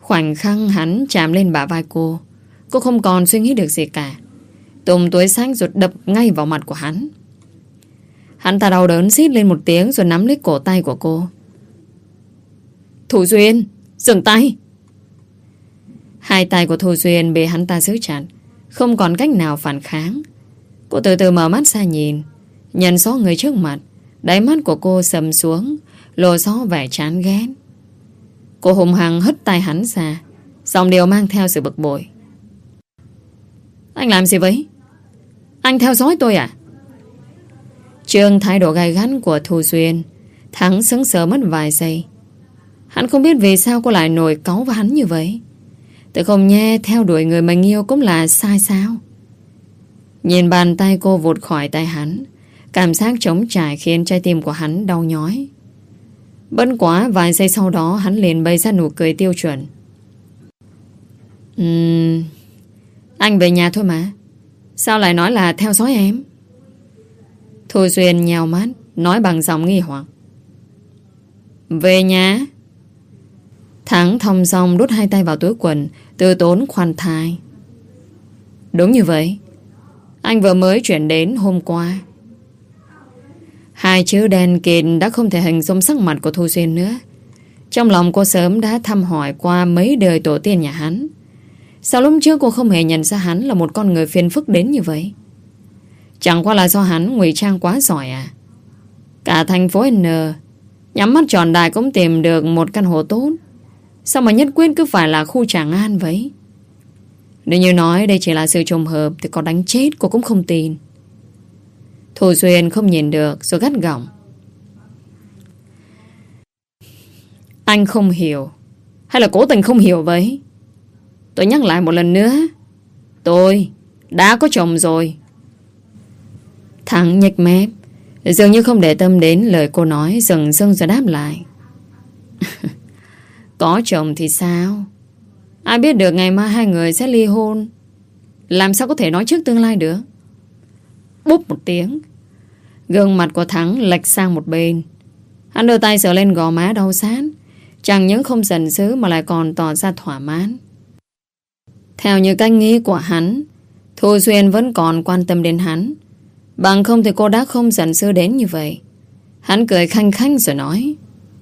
Khoảnh khắc hắn chạm lên bả vai cô, cô không còn suy nghĩ được gì cả. Tùng túi xách rồi đập ngay vào mặt của hắn. Hắn ta đau đớn xít lên một tiếng rồi nắm lấy cổ tay của cô. Thu Duyên, dừng tay. Hai tay của Thu Duyên bị hắn ta giữ chặt, không còn cách nào phản kháng. Cô từ từ mở mắt ra nhìn, nhận rõ người trước mặt. Đáy mắt của cô sầm xuống, lộ rõ vẻ chán ghét. Cô hùng hăng hất tay hắn ra, giọng điệu mang theo sự bực bội. Anh làm gì vậy? Anh theo dõi tôi à? Trước thái độ gay gắt của Thu Duyên, Thắng sững sờ mất vài giây. Hắn không biết vì sao cô lại nổi cáu với hắn như vậy. Tự không nhé theo đuổi người mình yêu cũng là sai sao? Nhìn bàn tay cô vụt khỏi tay hắn, cảm giác trống trải khiến trái tim của hắn đau nhói. Bất quá vài giây sau đó hắn liền bày ra nụ cười tiêu chuẩn. Uhm, anh về nhà thôi mà, sao lại nói là theo dõi em? Thu Duyên nhào mắt, nói bằng giọng nghi hoặc. Về nhà? Thắng thong dong đút hai tay vào túi quần, từ tốn khoan thai. Đúng như vậy, anh vừa mới chuyển đến hôm qua. Hai chữ đen kịt đã không thể hình dung sắc mặt của Thu Duyên nữa. Trong lòng cô sớm đã thăm hỏi qua mấy đời tổ tiên nhà hắn. Sao lúc trước cô không hề nhận ra hắn là một con người phiền phức đến như vậy? Chẳng qua là do hắn ngụy trang quá giỏi à? Cả thành phố N nhắm mắt tròn đại cũng tìm được một căn hộ tốt, sao mà nhất quyết cứ phải là khu Tràng An vậy? Nếu như nói đây chỉ là sự trùng hợp thì có đánh chết cô cũng không tin. Thu Duyên không nhìn được rồi gắt gỏng. Anh không hiểu, hay là cố tình không hiểu vậy? Tôi nhắc lại một lần nữa, tôi đã có chồng rồi. Thắng nhếch mép, dường như không để tâm đến lời cô nói, dừng dưng rồi đáp lại. Có chồng thì sao? Ai biết được ngày mai hai người sẽ ly hôn, làm sao có thể nói trước tương lai được? Búp một tiếng, gương mặt của Thắng lệch sang một bên. Hắn đưa tay sờ lên gò má đau xát, chẳng những không giận dữ mà lại còn tỏ ra thỏa mãn. Theo như cách nghĩ của hắn, Thu Duyên vẫn còn quan tâm đến hắn, bằng không thì cô đã không giận dữ đến như vậy. Hắn cười khanh khanh rồi nói.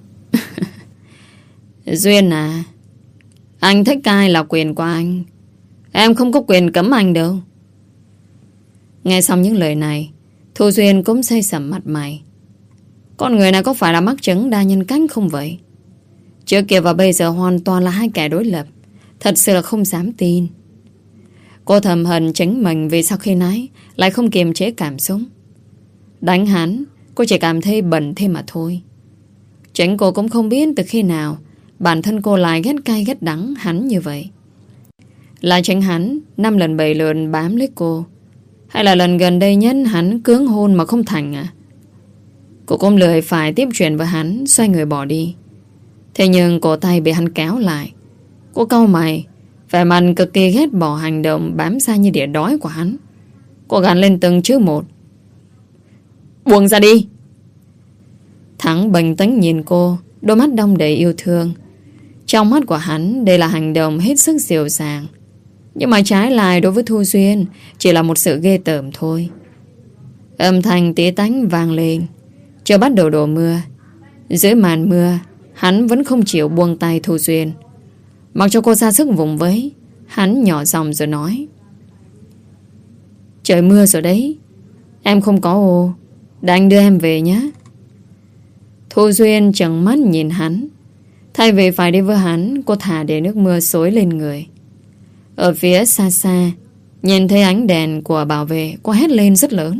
Duyên à, anh thích ai là quyền của anh, em không có quyền cấm anh đâu. Nghe xong những lời này, Thu Duyên cũng xây sầm mặt mày. Con người này có phải là mắc chứng đa nhân cách không vậy? Trước kia và bây giờ hoàn toàn là hai kẻ đối lập. Thật sự là không dám tin. Cô thầm hận chính mình vì sau khi nãy lại không kiềm chế cảm xúc. Đánh hắn, cô chỉ cảm thấy bận thêm mà thôi. Chính cô cũng không biết từ khi nào bản thân cô lại ghét cay ghét đắng hắn như vậy. Là chính hắn năm lần bảy lượt bám lấy cô, hay là lần gần đây nhất hắn cưỡng hôn mà không thành à? Cô cũng lười phải tiếp chuyện với hắn, xoay người bỏ đi. Thế nhưng cổ tay bị hắn kéo lại. Cô cau mày, vẻ mặt cực kỳ ghét bỏ hành động bám xa như đỉa đói của hắn. Cô gằn lên từng chữ một. Buông ra đi. Thắng bình tĩnh nhìn cô, đôi mắt đong đầy yêu thương. Trong mắt của hắn đây là hành động hết sức dịu dàng, nhưng mà trái lại đối với Thu Duyên chỉ là một sự ghê tởm thôi. Âm thanh tí tách vang lên. Trời bắt đầu đổ mưa. Dưới màn mưa, hắn vẫn không chịu buông tay Thu Duyên. Mặc cho cô ra sức vùng vẫy, hắn nhỏ giọng rồi nói. Trời mưa rồi đấy, em không có ô, để anh đưa em về nhé. Thu Duyên trợn mắt nhìn hắn. Thay vì phải đi với hắn, cô thả để nước mưa xối lên người. Ở phía xa xa, nhìn thấy ánh đèn của bảo vệ, cô hét lên rất lớn.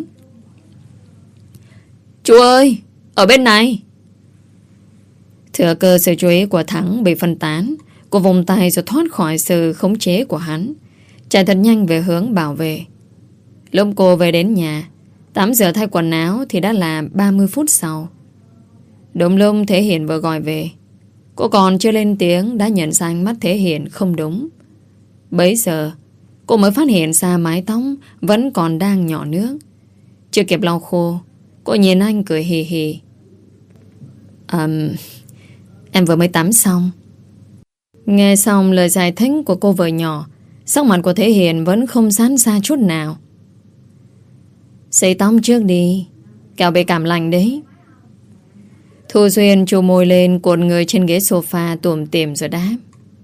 Chú ơi, ở bên này. Thừa cơ sự chú ý của Thắng bị phân tán, cô vùng tay rồi thoát khỏi sự khống chế của hắn, chạy thật nhanh về hướng bảo vệ. Lúc cô về đến nhà, tắm rửa thay quần áo thì đã là ba mươi phút sau. Đúng lúc Thế Hiển vừa gọi về, cô còn chưa lên tiếng đã nhận ra ánh mắt Thế Hiển không đúng. Bấy giờ cô mới phát hiện ra mái tóc vẫn còn đang nhỏ nước. Chưa kịp lau khô, cô nhìn anh cười hì hì. um, Em vừa mới tắm xong. Nghe xong lời giải thích của cô vợ nhỏ, sắc mặt của Thế Hiền vẫn không sán xa chút nào. Sấy tóc trước đi, kẻo bị cảm lạnh đấy. Thu Xuyên chu môi lên, cuộn người trên ghế sofa tủm tỉm rồi đáp.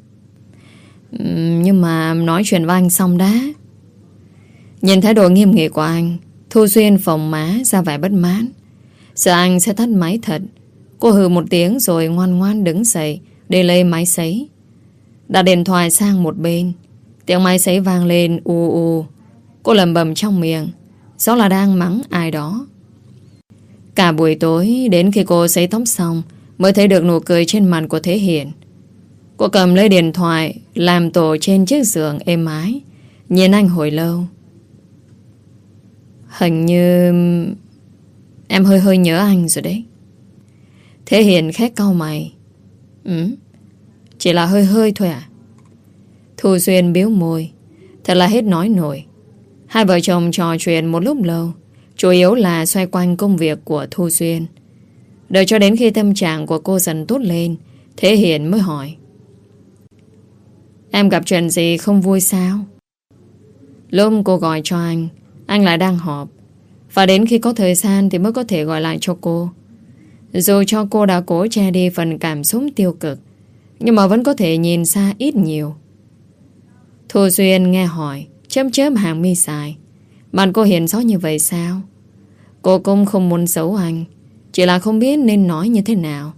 uhm, Nhưng mà nói chuyện với anh xong đã. Nhìn thái độ nghiêm nghị của anh, Thu Xuyên phồng má ra vẻ bất mãn. Sợ anh sẽ tắt máy thật. Cô hừ một tiếng rồi ngoan ngoan đứng dậy để lấy máy sấy. Đặt điện thoại sang một bên. Tiếng máy sấy vang lên u u. Cô lẩm bẩm trong miệng, rõ là đang mắng ai đó. Cả buổi tối, đến khi cô sấy tóc xong, mới thấy được nụ cười trên mặt của Thế Hiền. Cô cầm lấy điện thoại, làm tổ trên chiếc giường êm ái, nhìn anh hồi lâu. Hình như em hơi hơi nhớ anh rồi đấy. Thế Hiền khét cau mày. Ừ, chỉ là hơi hơi thôi à? Thu Xuyên biếu môi. Thật là hết nói nổi. Hai vợ chồng trò chuyện một lúc lâu, chủ yếu là xoay quanh công việc của Thu Xuyên. Đợi cho đến khi tâm trạng của cô dần tốt lên, Thế Hiền mới hỏi. Em gặp chuyện gì không vui sao? Lúc cô gọi cho anh, anh lại đang họp, và đến khi có thời gian thì mới có thể gọi lại cho cô. Dù cho cô đã cố che đi phần cảm xúc tiêu cực, nhưng mà vẫn có thể nhìn xa ít nhiều. Thu Xuyên nghe hỏi, chớp chớp hàng mi dài. Mặt cô hiện rõ như vậy sao? Cô cũng không muốn giấu anh, chỉ là không biết nên nói như thế nào.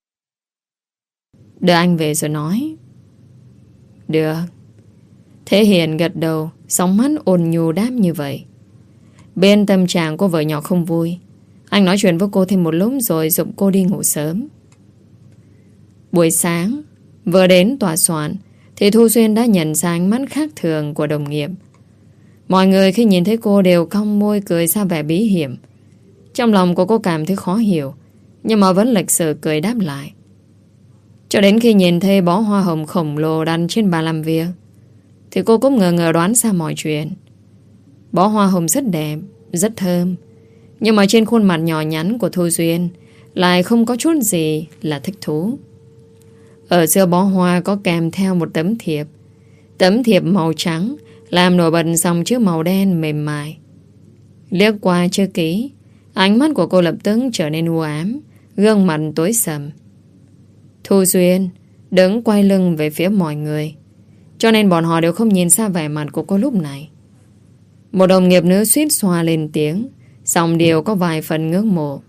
Đợi anh về rồi nói. Được. Thế Hiền gật đầu, sóng mắt ôn nhu đáp như vậy. Bên tâm trạng của vợ nhỏ không vui, anh nói chuyện với cô thêm một lúc rồi giục cô đi ngủ sớm. Buổi sáng, vừa đến tòa soạn thì Thu Xuyên đã nhận ra ánh mắt khác thường của đồng nghiệp. Mọi người khi nhìn thấy cô đều cong môi cười ra vẻ bí hiểm. Trong lòng của cô cảm thấy khó hiểu, nhưng mà vẫn lịch sự cười đáp lại. Cho đến khi nhìn thấy bó hoa hồng khổng lồ đặt trên bàn làm việc thì cô cũng ngờ ngờ đoán ra mọi chuyện. Bó hoa hồng rất đẹp, rất thơm, nhưng mà trên khuôn mặt nhỏ nhắn của Thu Xuyên lại không có chút gì là thích thú. Ở giữa bó hoa có kèm theo một tấm thiệp. Tấm thiệp màu trắng làm nổi bật dòng chữ màu đen mềm mại. Liếc qua chữ ký, ánh mắt của cô lập tức trở nên u ám, gương mặt tối sầm. Thu Xuyên đứng quay lưng về phía mọi người, cho nên bọn họ đều không nhìn xa vẻ mặt của cô lúc này. Một đồng nghiệp nữ suýt xoa lên tiếng, song điều có vài phần ngưỡng mộ.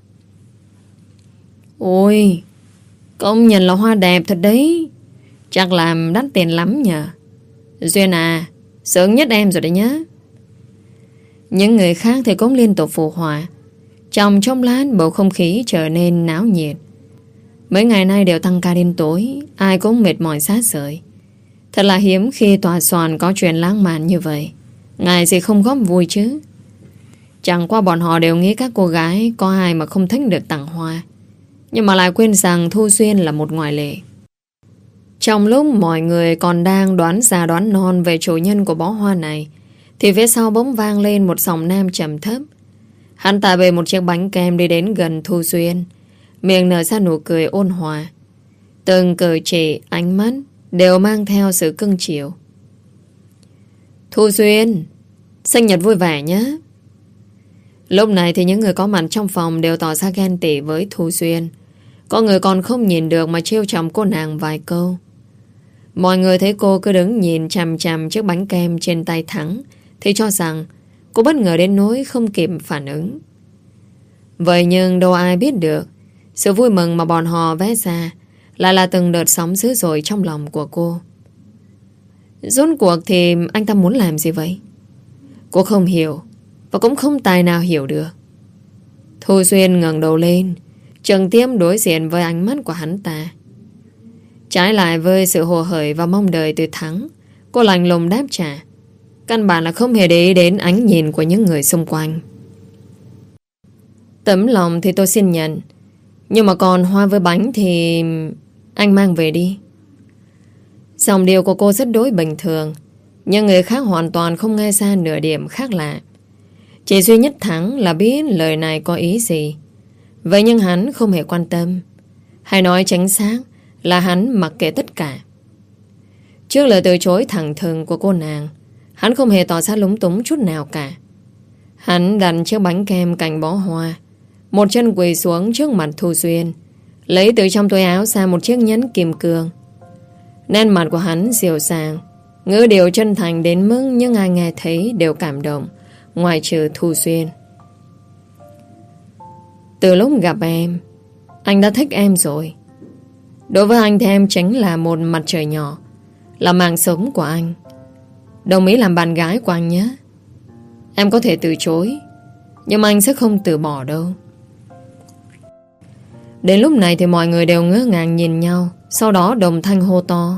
Ôi, công nhận là hoa đẹp thật đấy. Chắc làm đắt tiền lắm nhờ. Duyên à, sướng nhất em rồi đấy nhá. Những người khác thì cũng liên tục phụ họa. Trong chốc lát bầu không khí trở nên náo nhiệt. Mấy ngày nay đều tăng ca đến tối, ai cũng mệt mỏi rát rời. Thật là hiếm khi tòa soạn có chuyện lãng mạn như vậy. Ngài gì không góp vui chứ. Chẳng qua bọn họ đều nghĩ các cô gái có ai mà không thích được tặng hoa, nhưng mà lại quên rằng Thu Xuyên là một ngoại lệ. Trong lúc mọi người còn đang đoán già đoán non về chủ nhân của bó hoa này, thì phía sau bỗng vang lên một giọng nam trầm thấp. Hắn ta bê một chiếc bánh kem đi đến gần Thu Xuyên, miệng nở ra nụ cười ôn hòa. Từng cử chỉ, ánh mắt đều mang theo sự cưng chiều. Thu Xuyên, sinh nhật vui vẻ nhé. Lúc này thì những người có mặt trong phòng đều tỏ ra ghen tị với Thu Xuyên. Có người còn không nhìn được mà trêu chọc cô nàng vài câu. Mọi người thấy cô cứ đứng nhìn chằm chằm chiếc bánh kem trên tay Thắng thì cho rằng cô bất ngờ đến nỗi không kịp phản ứng. Vậy nhưng đâu ai biết được sự vui mừng mà bọn họ vẽ ra lại là từng đợt sóng dữ dội trong lòng của cô. Rốt cuộc thì anh ta muốn làm gì vậy? Cô không hiểu, và cũng không tài nào hiểu được. Thu Xuyên ngẩng đầu lên, trực tiếp đối diện với ánh mắt của hắn ta. Trái lại với sự hồ hởi và mong đợi từ Thắng, cô lạnh lùng đáp trả. Căn bản là không hề để ý đến ánh nhìn của những người xung quanh. Tấm lòng thì tôi xin nhận, nhưng mà còn hoa với bánh thì anh mang về đi. Dòng điệu của cô rất đối bình thường, nhưng người khác hoàn toàn không nghe ra nửa điểm khác lạ. Chỉ duy nhất Thắng là biết lời này có ý gì. Vậy nhưng hắn không hề quan tâm. Hay nói chính xác là hắn mặc kệ tất cả. Trước lời từ chối thẳng thừng của cô nàng, hắn không hề tỏ ra lúng túng chút nào cả. Hắn đặt chiếc bánh kem cạnh bó hoa, một chân quỳ xuống trước mặt Thu Xuyên, lấy từ trong túi áo ra một chiếc nhẫn kim cương. Nét mặt của hắn dịu dàng, ngữ điệu chân thành đến mức những ai nghe thấy đều cảm động, ngoại trừ Thu Xuyên. Từ lúc gặp em, anh đã thích em rồi. Đối với anh thì em chính là một mặt trời nhỏ, là mạng sống của anh. Đồng ý làm bạn gái của anh nhé. Em có thể từ chối, nhưng anh sẽ không từ bỏ đâu. Đến lúc này thì mọi người đều ngỡ ngàng nhìn nhau, sau đó đồng thanh hô to: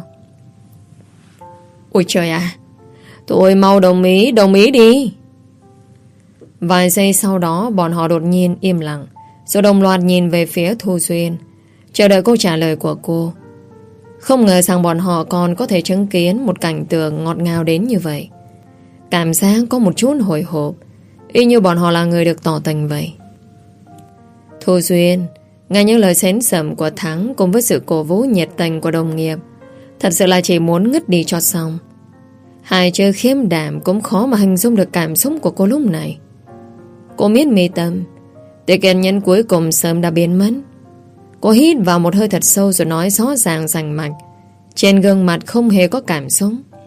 Ôi trời à, thôi mau đồng ý, đồng ý đi. Vài giây sau đó bọn họ đột nhiên im lặng, rồi đồng loạt nhìn về phía Thu Xuyên, chờ đợi câu trả lời của cô. Không ngờ rằng bọn họ còn có thể chứng kiến một cảnh tượng ngọt ngào đến như vậy. Cảm giác có một chút hồi hộp, y như bọn họ là người được tỏ tình vậy. Thu Xuyên nghe những lời xến xẩm của Thắng cùng với sự cổ vũ nhiệt tình của đồng nghiệp, thật sự là chỉ muốn ngất đi cho xong. Hai chữ khiếm đảm cũng khó mà hình dung được cảm xúc của cô lúc này. Cô miết mi tâm, tia kiên nhẫn cuối cùng sớm đã biến mất. Cô hít vào một hơi thật sâu rồi nói rõ ràng rành mạch, trên gương mặt không hề có cảm xúc: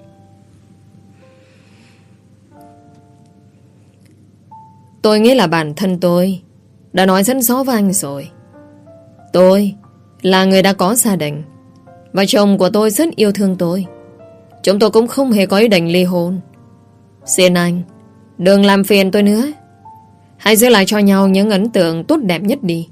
Tôi nghĩ là bản thân tôi đã nói rất rõ với anh rồi. Tôi là người đã có gia đình, và chồng của tôi rất yêu thương tôi. Chúng tôi cũng không hề có ý định ly hôn. Xin anh đừng làm phiền tôi nữa. Hãy giữ lại cho nhau những ấn tượng tốt đẹp nhất đi.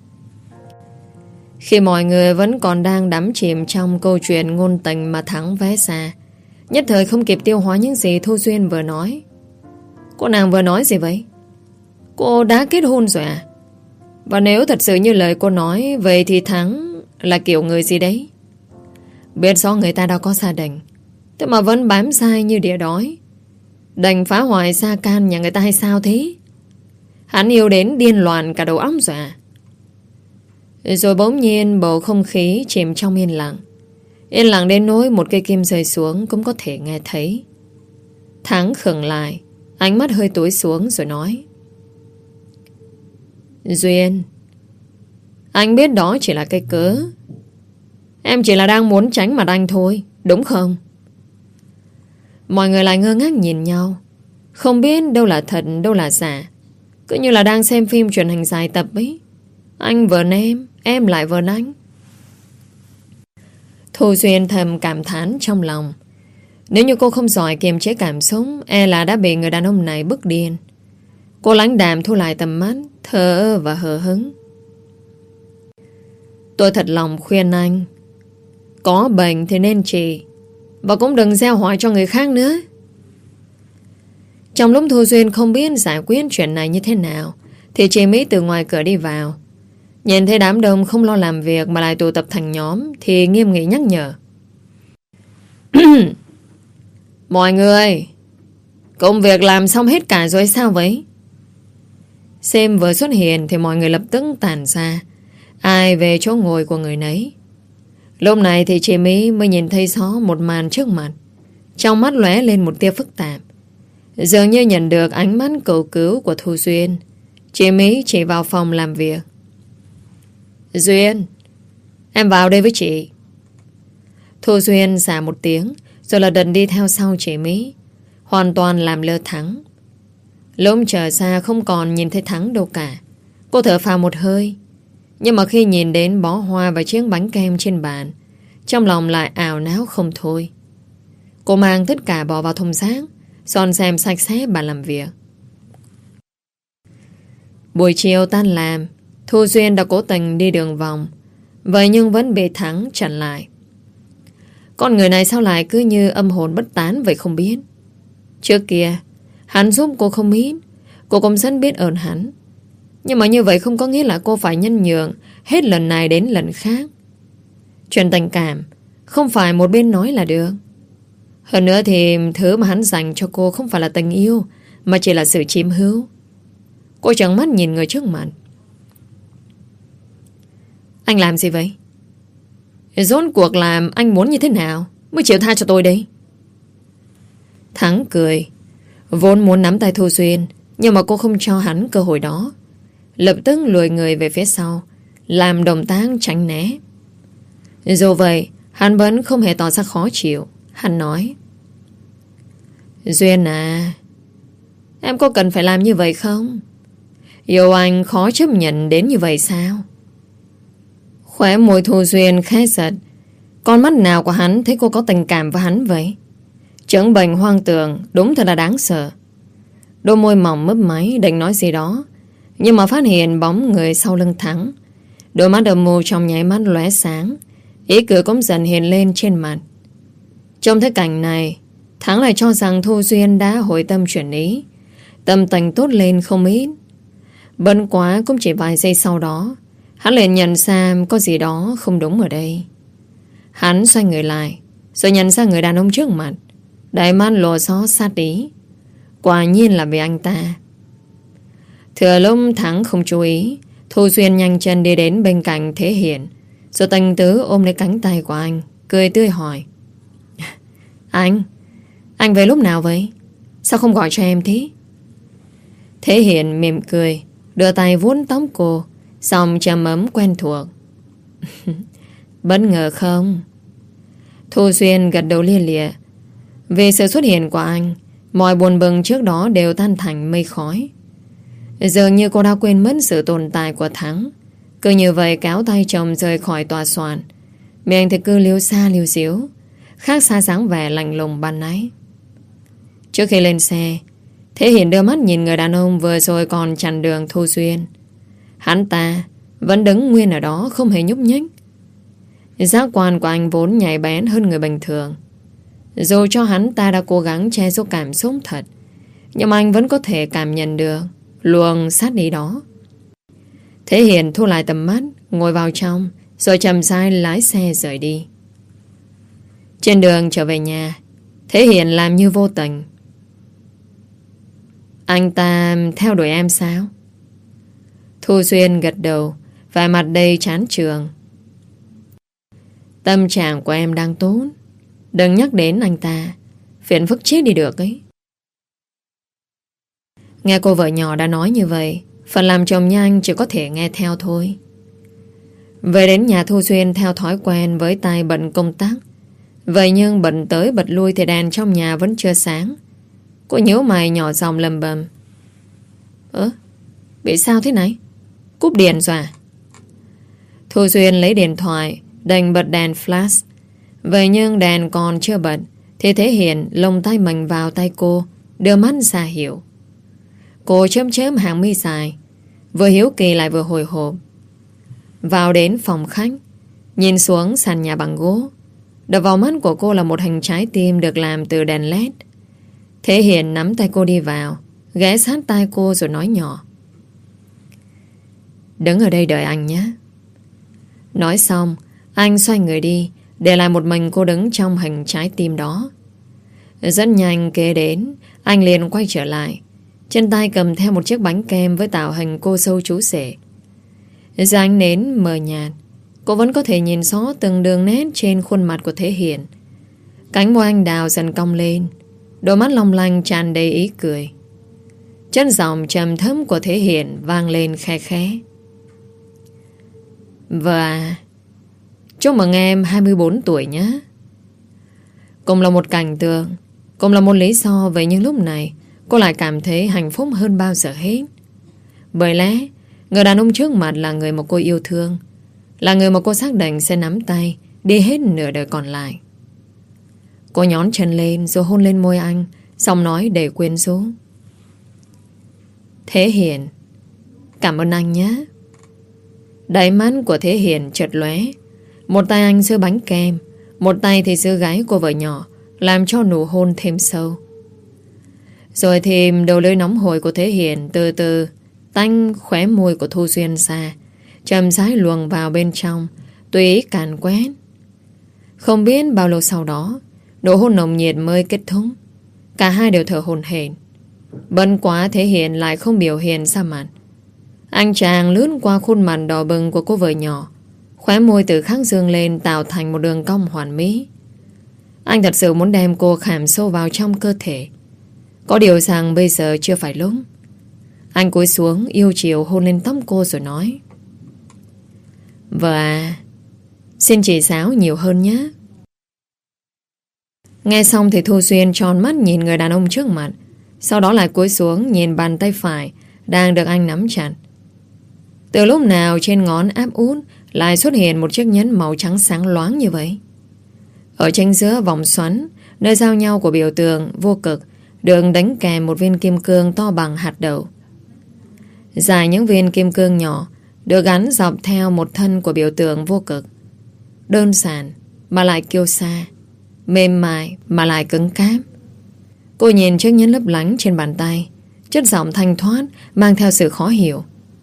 Khi mọi người vẫn còn đang đắm chìm trong câu chuyện ngôn tình mà Thắng vẽ ra, nhất thời không kịp tiêu hóa những gì Thu Xuyên vừa nói. Cô nàng vừa nói gì vậy? Cô đã kết hôn rồi à? Và nếu thật sự như lời cô nói, vậy thì Thắng là kiểu người gì đấy? Biết rõ người ta đã có gia đình, thế mà vẫn bám sai như đỉa đói, đành phá hoại gia can nhà người ta hay sao thế? Hắn yêu đến điên loạn cả đầu óc rồi à? Rồi bỗng nhiên bầu không khí chìm trong yên lặng. Yên lặng đến nỗi một cây kim rơi xuống cũng có thể nghe thấy. Thắng khựng lại, ánh mắt hơi tối xuống rồi nói: Duyên, anh biết đó chỉ là cái cớ. Em chỉ là đang muốn tránh mặt anh thôi, đúng không? Mọi người lại ngơ ngác nhìn nhau, không biết đâu là thật, đâu là giả. Cứ như là đang xem phim truyền hình dài tập ấy. Anh vờn em, em lại vờn anh. Thu Duyên thầm cảm thán trong lòng. Nếu như cô không giỏi kiềm chế cảm xúc, e là đã bị người đàn ông này bức điên. Cô lãnh đạm thu lại tầm mắt, thờ ơ và hờ hững. Tôi thật lòng khuyên anh, có bệnh thì nên trị, và cũng đừng gieo họa cho người khác nữa. Trong lúc Thu Duyên không biết giải quyết chuyện này như thế nào, thì chị Mỹ từ ngoài cửa đi vào. Nhìn thấy đám đông không lo làm việc mà lại tụ tập thành nhóm, thì nghiêm nghị nhắc nhở: Mọi người, công việc làm xong hết cả rồi sao vậy? Xem vừa xuất hiện thì mọi người lập tức tản ra, ai về chỗ ngồi của người nấy. Lúc này thì chị Mỹ mới nhìn thấy rõ một màn trước mặt. Trong mắt lóe lên một tia phức tạp, dường như nhận được ánh mắt cầu cứu của Thu Duyên. Chị Mỹ chỉ vào phòng làm việc. Duyên, em vào đây với chị. Thu Duyên xả một tiếng, rồi là đần đi theo sau chị Mỹ, hoàn toàn làm lơ Thắng. Lúc trở ra không còn nhìn thấy Thắng đâu cả. Cô thở phào một hơi, nhưng mà khi nhìn đến bó hoa và chiếc bánh kem trên bàn, trong lòng lại ảo não không thôi. Cô mang tất cả bỏ vào thùng rác, dọn dẹp sạch sẽ bàn làm việc. Buổi chiều tan làm, Thu Duyên đã cố tình đi đường vòng, vậy nhưng vẫn bị Thắng chặn lại. Con người này sao lại cứ như âm hồn bất tán vậy không biết. Trước kia hắn giúp cô không ít, cô cũng rất biết ơn hắn. Nhưng mà như vậy không có nghĩa là cô phải nhân nhượng hết lần này đến lần khác. Chuyện tình cảm không phải một bên nói là được. Hơn nữa thì thứ mà hắn dành cho cô không phải là tình yêu, mà chỉ là sự chiếm hữu. Cô trợn mắt nhìn người trước mặt. Anh làm gì vậy? Rốt cuộc làm anh muốn như thế nào? mới chịu tha cho tôi đấy? Thắng cười. Vốn muốn nắm tay Thu Xuyên, nhưng mà cô không cho hắn cơ hội đó. Lập tức lùi người về phía sau, làm động tác tránh né. Dù vậy, hắn vẫn không hề tỏ ra khó chịu. Hắn nói: Duyên à, em có cần phải làm như vậy không? Yêu anh khó chấp nhận đến như vậy sao? Khóe môi Thu Duyên khẽ giật. Con mắt nào của hắn thấy cô có tình cảm với hắn vậy? Chứng bệnh hoang tưởng đúng thật là đáng sợ. Đôi môi mỏng mấp máy định nói gì đó, nhưng mà phát hiện bóng người sau lưng Thắng. Đôi mắt đầm mù trong nháy mắt lóe sáng, ý cười cũng dần hiện lên trên mặt. Trong thấy cảnh này, Thắng lại cho rằng Thu Duyên đã hồi tâm chuyển ý, tâm tình tốt lên không ít. Bận quá cũng chỉ vài giây sau đó, hắn liền nhận ra có gì đó không đúng ở đây. Hắn xoay người lại, rồi nhận ra người đàn ông trước mặt, đại mắt lộ rõ sát ý. Quả nhiên là vì anh ta. Thừa lúc Thắng không chú ý, Thu Duyên nhanh chân đi đến bên cạnh Thế Hiển, rồi tình tứ ôm lấy cánh tay của anh, cười tươi hỏi: Anh, anh về lúc nào vậy? Sao không gọi cho em thế? Thế Hiển mỉm cười, đưa tay vuốt tóc cô, xong trầm ấm quen thuộc: Bất ngờ không? Thu Duyên gật đầu lia lịa. Vì sự xuất hiện của anh, mọi buồn bực trước đó đều tan thành mây khói. Dường như cô đã quên mất sự tồn tại của Thắng. Cứ như vậy kéo tay chồng rời khỏi tòa soạn, miệng thì cứ liêu xa liêu xíu, khác xa dáng vẻ lạnh lùng ban nãy. Trước khi lên xe, Thế Hiển đưa mắt nhìn người đàn ông vừa rồi còn chặn đường Thu Duyên. Hắn ta vẫn đứng nguyên ở đó, không hề nhúc nhích. Giác quan của anh vốn nhạy bén hơn người bình thường. Dù cho hắn ta đã cố gắng che giấu cảm xúc thật, nhưng anh vẫn có thể cảm nhận được luồng sát ý đó. Thế Hiển thu lại tầm mắt, ngồi vào trong, rồi chậm rãi lái xe rời đi. Trên đường trở về nhà, Thế Hiển làm như vô tình: Anh ta theo đuổi em sao? Thu Duyên gật đầu, vẻ mặt đầy chán chường. Tâm trạng của em đang tốt, đừng nhắc đến anh ta, phiền phức chết đi được ấy. Nghe cô vợ nhỏ đã nói như vậy, phần làm chồng nhanh chỉ có thể nghe theo thôi. Về đến nhà, Thu Duyên theo thói quen với tay bận công tác. Vậy nhưng bận tới bật lui thì đèn trong nhà vẫn chưa sáng. Cô nhíu mày nhỏ giọng lầm bầm: Ơ, bị sao thế này? Cúp điện rồi à? Thu Duyên lấy điện thoại, đành bật đèn flash. Vậy nhưng đèn còn chưa bật thì Thế Hiển lồng tay mình vào tay cô, đưa mắt ra hiệu. Cô chớm chớm hàng mi dài, vừa hiếu kỳ lại vừa hồi hộp. Vào đến phòng khách, nhìn xuống sàn nhà bằng gỗ, đập vào mắt của cô là một hình trái tim được làm từ đèn led. Thế Hiển nắm tay cô đi vào, ghé sát tai cô rồi nói nhỏ: Đứng ở đây đợi anh nhé. Nói xong, anh xoay người đi, để lại một mình cô đứng trong hình trái tim đó. Rất nhanh kế đến, anh liền quay trở lại, trên tay cầm theo một chiếc bánh kem với tạo hình cô dâu chú rể. Dưới ánh nến mờ nhạt, cô vẫn có thể nhìn rõ từng đường nét trên khuôn mặt của Thế Hiển. Cánh môi anh đào dần cong lên, đôi mắt long lanh tràn đầy ý cười. Chất giọng trầm thấp của Thế Hiển vang lên khe khẽ: Và chúc mừng em hai mươi bốn tuổi nhé. Cũng là một cảnh tượng, cũng là một lý do. Vậy nhưng lúc này cô lại cảm thấy hạnh phúc hơn bao giờ hết. Bởi lẽ người đàn ông trước mặt là người mà cô yêu thương, là người mà cô xác định sẽ nắm tay đi hết nửa đời còn lại. Cô nhón chân lên rồi hôn lên môi anh, xong nói đầy quyến rũ: Thế Hiển, cảm ơn anh nhé. Đáy mắt của Thế Hiển chợt lóe. Một tay anh giơ bánh kem, một tay thì giữ gáy cô vợ nhỏ, làm cho nụ hôn thêm sâu. Rồi thì đầu lưỡi nóng hổi của Thế Hiển từ từ tanh khóe môi của Thu Duyên ra, chậm rãi luồn vào bên trong, tùy ý càn quét. Không biết bao lâu sau đó, nụ hôn nồng nhiệt mới kết thúc. Cả hai đều thở hổn hển. Bận quá Thế Hiển lại không biểu hiện ra mặt. Anh chàng lướt qua khuôn mặt đỏ bừng của cô vợ nhỏ, khóe môi từ khắc dương lên tạo thành một đường cong hoàn mỹ. Anh thật sự muốn đem cô khảm sâu vào trong cơ thể. Có điều rằng bây giờ chưa phải lúc. Anh cúi xuống yêu chiều hôn lên tóc cô rồi nói: Vợ à, xin chị Sáu nhiều hơn nhé. Nghe xong thì Thu Xuyên tròn mắt nhìn người đàn ông trước mặt, sau đó lại cúi xuống nhìn bàn tay phải đang được anh nắm chặt. Từ lúc nào trên ngón áp út lại xuất hiện một chiếc nhẫn màu trắng sáng loáng như vậy? Ở chính giữa vòng xoắn, nơi giao nhau của biểu tượng vô cực, được đánh kèm một viên kim cương to bằng hạt đậu. Dài những viên kim cương nhỏ được gắn dọc theo một thân của biểu tượng vô cực. Đơn giản mà lại kiêu sa, mềm mại mà lại cứng cáp. Cô nhìn chiếc nhẫn lấp lánh trên bàn tay, chất giọng thanh thoát mang theo sự khó hiểu.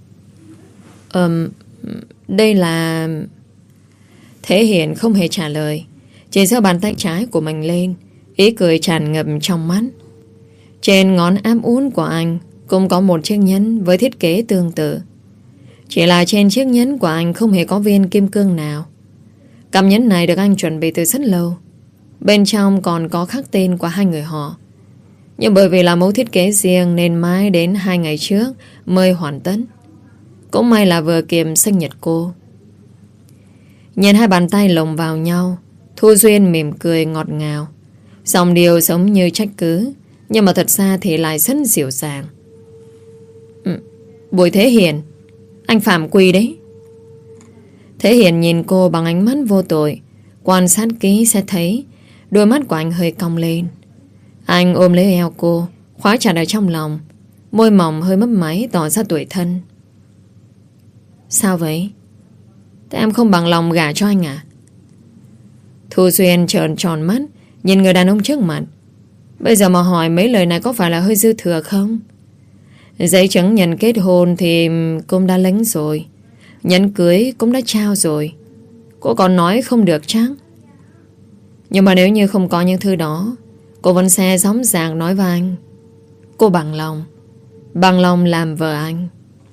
Ừm, đây là... Thế Hiền không hề trả lời, chỉ giơ bàn tay trái của mình lên, ý cười tràn ngập trong mắt. Trên ngón áp út của anh cũng có một chiếc nhẫn với thiết kế tương tự. Chỉ là trên chiếc nhẫn của anh không hề có viên kim cương nào. Cặp nhẫn này được anh chuẩn bị từ rất lâu. Bên trong còn có khắc tên của hai người họ. Nhưng bởi vì là mẫu thiết kế riêng nên mãi đến hai ngày trước mới hoàn tất. Cũng may là vừa kịp sinh nhật cô. Nhìn hai bàn tay lồng vào nhau, Thu Duyên mỉm cười ngọt ngào. Dòng điều giống như trách cứ, nhưng mà thật ra thì lại rất dịu dàng. ừ, Bùi Thế Hiền, anh phạm quy đấy. Thế Hiền nhìn cô bằng ánh mắt vô tội. Quan sát kỹ sẽ thấy đôi mắt của anh hơi cong lên. Anh ôm lấy eo cô, khóa chặt ở trong lòng, môi mỏng hơi mấp máy tỏ ra tuổi thân. Sao vậy? Thế em không bằng lòng gả cho anh à? Thu Xuyên trợn tròn mắt nhìn người đàn ông trước mặt. Bây giờ mà hỏi mấy lời này có phải là hơi dư thừa không? Giấy chứng nhận kết hôn thì cũng đã lấy rồi, nhẫn cưới cũng đã trao rồi. Cô còn nói không được chắc. Nhưng mà nếu như không có những thứ đó, cô vẫn sẽ rõ ràng nói với anh: cô bằng lòng, bằng lòng làm vợ anh.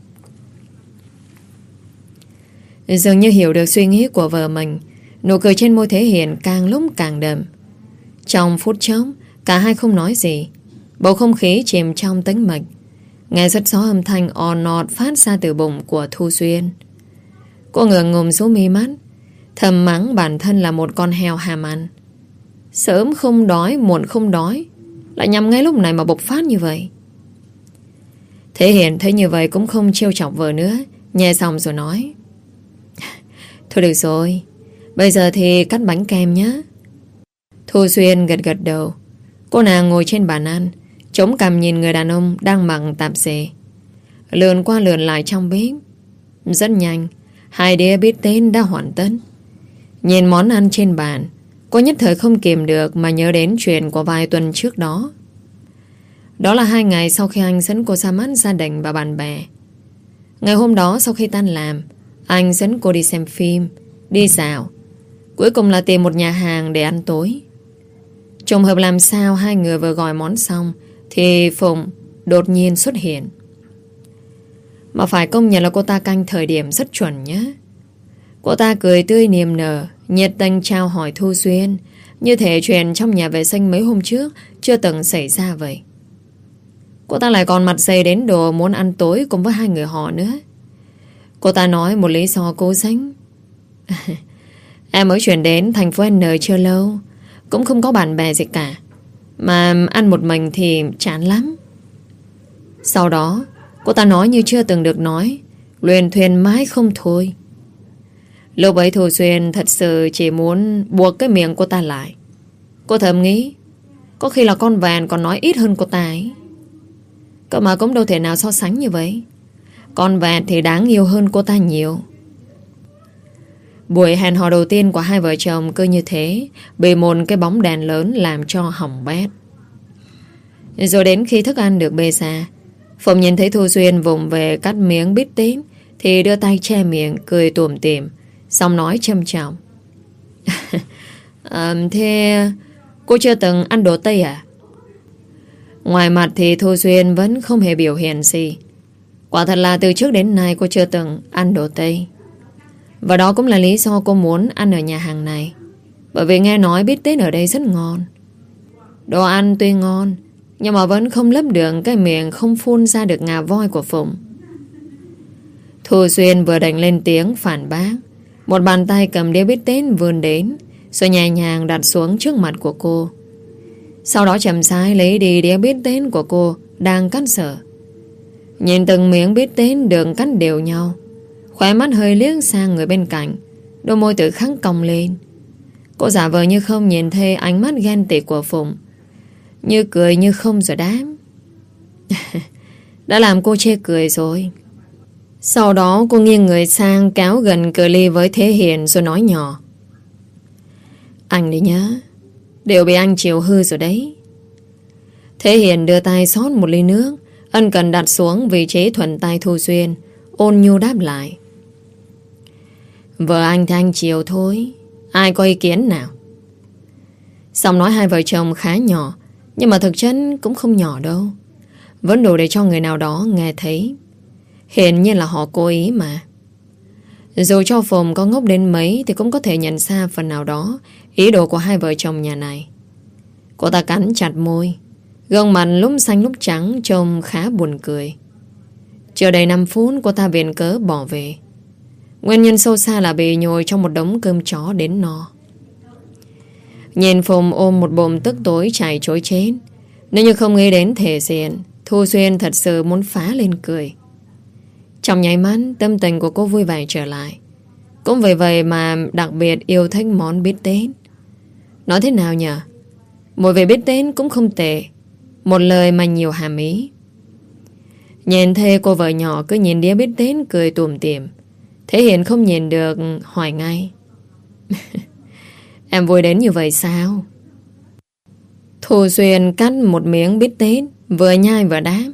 Dường như hiểu được suy nghĩ của vợ mình, nụ cười trên môi Thế Hiền càng lúc càng đậm. Trong phút chốc, cả hai không nói gì. Bầu không khí chìm trong tĩnh mịch. Nghe rất rõ âm thanh òn nọt phát ra từ bụng của Thu Xuyên. Cô ngượng ngùng xuống mi mắt, thầm mắng bản thân là một con heo hàm ăn. Sớm không đói, muộn không đói, lại nhằm ngay lúc này mà bộc phát như vậy. Thế Hiền thấy như vậy cũng không trêu chọc vợ nữa, nhẹ xong rồi nói: Thôi được rồi, bây giờ thì cắt bánh kem nhé. Thu Xuyên gật gật đầu. Cô nàng ngồi trên bàn ăn, chống cằm nhìn người đàn ông đang mặc tạp dề, lượn qua lượn lại trong bếp. Rất nhanh, hai đĩa bít tết đã hoàn tất. Nhìn món ăn trên bàn, cô nhất thời không kìm được mà nhớ đến chuyện của vài tuần trước đó. Đó là hai ngày sau khi anh dẫn cô ra mắt gia đình và bạn bè. Ngày hôm đó sau khi tan làm, anh dẫn cô đi xem phim, đi dạo, cuối cùng là tìm một nhà hàng để ăn tối. Trùng hợp làm sao hai người vừa gọi món xong thì Phụng đột nhiên xuất hiện. Mà phải công nhận là cô ta canh thời điểm rất chuẩn nhé. Cô ta cười tươi niềm nở, nhiệt tình chào hỏi Thu Xuyên, như thể chuyện trong nhà vệ sinh mấy hôm trước chưa từng xảy ra vậy. Cô ta lại còn mặt dày đến độ muốn ăn tối cùng với hai người họ nữa. Cô ta nói một lý do cố sánh. Em mới chuyển đến thành phố N chưa lâu, cũng không có bạn bè gì cả, mà ăn một mình thì chán lắm. Sau đó cô ta nói như chưa từng được nói, luyên thuyên mãi không thôi. Lúc ấy Thu Xuyên thật sự chỉ muốn buộc cái miệng cô ta lại. Cô thầm nghĩ có khi là con vẹn còn nói ít hơn cô ta ấy. Cơ mà cũng đâu thể nào so sánh như vậy. Con vẹn thì đáng yêu hơn cô ta nhiều. Buổi hẹn hò đầu tiên của hai vợ chồng cứ như thế bị một cái bóng đèn lớn làm cho hỏng bét. Rồi đến khi thức ăn được bê ra, Phụng nhìn thấy Thu Xuyên vùng về cắt miếng bít tết thì đưa tay che miệng cười tủm tỉm, xong nói châm trọng. à, Thế cô chưa từng ăn đồ Tây à? Ngoài mặt thì Thu Xuyên vẫn không hề biểu hiện gì. Quả thật là từ trước đến nay cô chưa từng ăn đồ Tây. Và đó cũng là lý do cô muốn ăn ở nhà hàng này. Bởi vì nghe nói bít tết ở đây rất ngon. Đồ ăn tuy ngon, nhưng mà vẫn không lấp được cái miệng không phun ra được ngà voi của Phụng. Thu Xuyên vừa định lên tiếng phản bác, một bàn tay cầm đĩa bít tết vươn đến, rồi nhẹ nhàng đặt xuống trước mặt của cô. Sau đó chậm rãi lấy đi đĩa bít tết của cô đang cắt dở. Nhìn từng miếng bít tết được cắt đều nhau, khóe mắt hơi liếc sang người bên cạnh, đôi môi tự khắc cong lên. Cô giả vờ như không nhìn thấy ánh mắt ghen tị của Phụng, như cười như không rồi đáp. Đã làm cô chê cười rồi. Sau đó cô nghiêng người sang kéo gần cự ly với Thế Hiền rồi nói nhỏ. Anh đấy nhá, đều bị anh chiều hư rồi đấy. Thế Hiền đưa tay xót một ly nước, ân cần đặt xuống vị trí thuận tay Thu Xuyên, ôn nhu đáp lại. Vợ anh thì anh chiều thôi, ai có ý kiến nào? Xong nói hai vợ chồng khá nhỏ, nhưng mà thực chất cũng không nhỏ đâu, vẫn đủ để cho người nào đó nghe thấy. Hiển nhiên là họ cố ý mà. Dù cho Phùng có ngốc đến mấy thì cũng có thể nhận ra phần nào đó ý đồ của hai vợ chồng nhà này. Cô ta cắn chặt môi, gương mặt lúc xanh lúc trắng trông khá buồn cười. Chưa đầy năm phút cô ta viện cớ bỏ về. Nguyên nhân sâu xa là bị nhồi trong một đống cơm chó đến no. Nhìn Phùng ôm một bụng tức tối chảy chối chết, nếu như không nghĩ đến thể diện, Thu Xuyên thật sự muốn phá lên cười. Trong nháy mắt tâm tình của cô vui vẻ trở lại. Cũng vì vậy mà đặc biệt yêu thích món bít tết. Nói thế nào nhỉ? Mùi vị bít tết cũng không tệ, một lời mà nhiều hàm ý. Nhìn thấy cô vợ nhỏ cứ nhìn đĩa bít tết cười tủm tỉm, Thế Hiền không nhìn được hỏi ngay. Em vui đến như vậy sao? Thu Xuyên cắt một miếng bít tết, vừa nhai vừa đáp.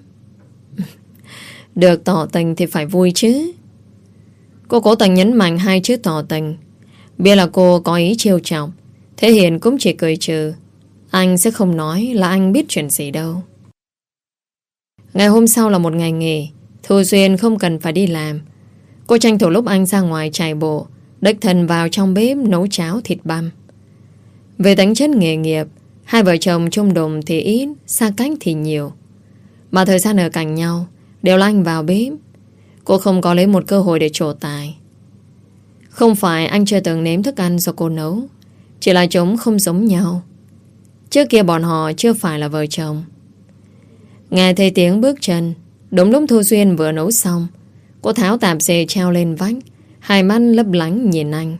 Được tỏ tình thì phải vui chứ. Cô cố tình nhấn mạnh hai chữ tỏ tình. Biết là cô có ý trêu chọc, Thế Hiền cũng chỉ cười trừ. Anh sẽ không nói là anh biết chuyện gì đâu. Ngày hôm sau là một ngày nghỉ, Thu Xuyên không cần phải đi làm. Cô tranh thủ lúc anh ra ngoài chạy bộ, đích thân vào trong bếp nấu cháo thịt băm. Về tính chất nghề nghiệp, hai vợ chồng chung đụng thì ít, xa cách thì nhiều. Mà thời gian ở cạnh nhau đều là anh vào bếp. Cô không có lấy một cơ hội để trổ tài. Không phải anh chưa từng nếm thức ăn do cô nấu, chỉ là chúng không giống nhau. Trước kia bọn họ chưa phải là vợ chồng. Nghe thấy tiếng bước chân, đúng lúc Thu Xuyên vừa nấu xong, cô tháo tạp dề treo lên vách, hai mắt lấp lánh nhìn anh.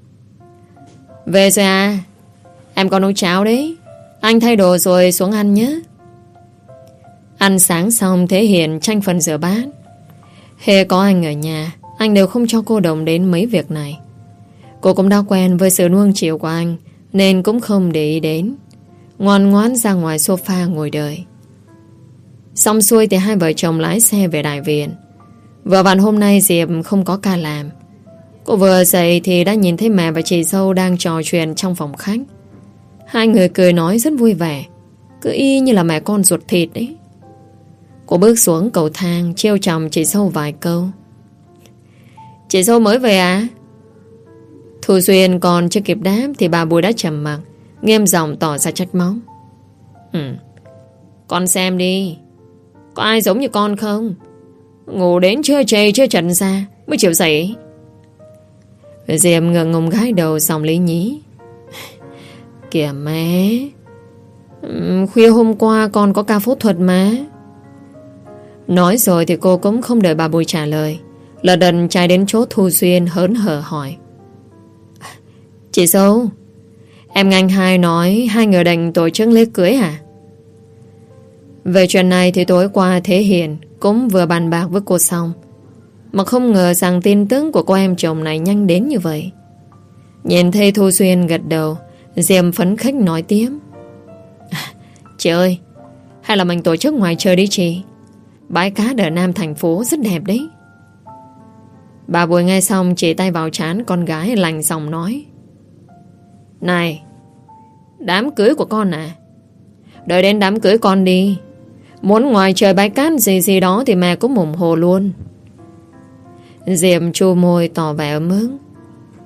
Về rồi à? Em còn nấu cháo đấy. Anh thay đồ rồi xuống ăn nhé. Ăn sáng xong Thế Hiền tranh phần rửa bát. Hễ có anh ở nhà, anh đều không cho cô đồng đến mấy việc này. Cô cũng đã quen với sự nuông chiều của anh, nên cũng không để ý đến, ngoan ngoãn ra ngoài sofa ngồi đợi. Xong xuôi thì hai vợ chồng lái xe về Đại Viện. Vừa vặn hôm nay Diệp không có ca làm. Cô vừa dậy thì đã nhìn thấy mẹ và chị dâu đang trò chuyện trong phòng khách. Hai người cười nói rất vui vẻ, cứ y như là mẹ con ruột thịt ấy. Cô bước xuống cầu thang, trêu chồng chị dâu vài câu. Chị dâu mới về à? Thu Xuyên còn chưa kịp đáp thì bà Bùi đã trầm mặc, nghiêm giọng tỏ ra trách móc. Ừ, con xem đi, có ai giống như con không? Ngủ đến chưa chây chưa trần ra mới chịu dậy. Diệp ngượng ngùng gái đầu xong lý nhí. Kìa mẹ, khuya hôm qua con có ca phẫu thuật mà. Nói rồi thì cô cũng không đợi bà Bùi trả lời, lật đật chạy đến chỗ Thu Xuyên hớn hở hỏi. Chị dâu, em nghe anh hai nói hai người định tổ chức lễ cưới à? Về chuyện này thì tối qua Thế Hiền cũng vừa bàn bạc với cô xong, mà không ngờ rằng tin tức của cô em chồng này nhanh đến như vậy. Nhìn thấy Thu Xuyên gật đầu, Diệp phấn khích nói tiếp. Chị ơi, hay là mình tổ chức ngoài trời đi chị. Bãi cát ở Nam thành phố rất đẹp đấy. Bà Bùi nghe xong chỉ tay vào trán con gái lành giọng nói. Này, đám cưới của con à? Đợi đến đám cưới con đi. Muốn ngoài trời bãi cát gì gì đó thì mẹ cũng ủng hộ luôn. Diệp chu môi tỏ vẻ ấm ức.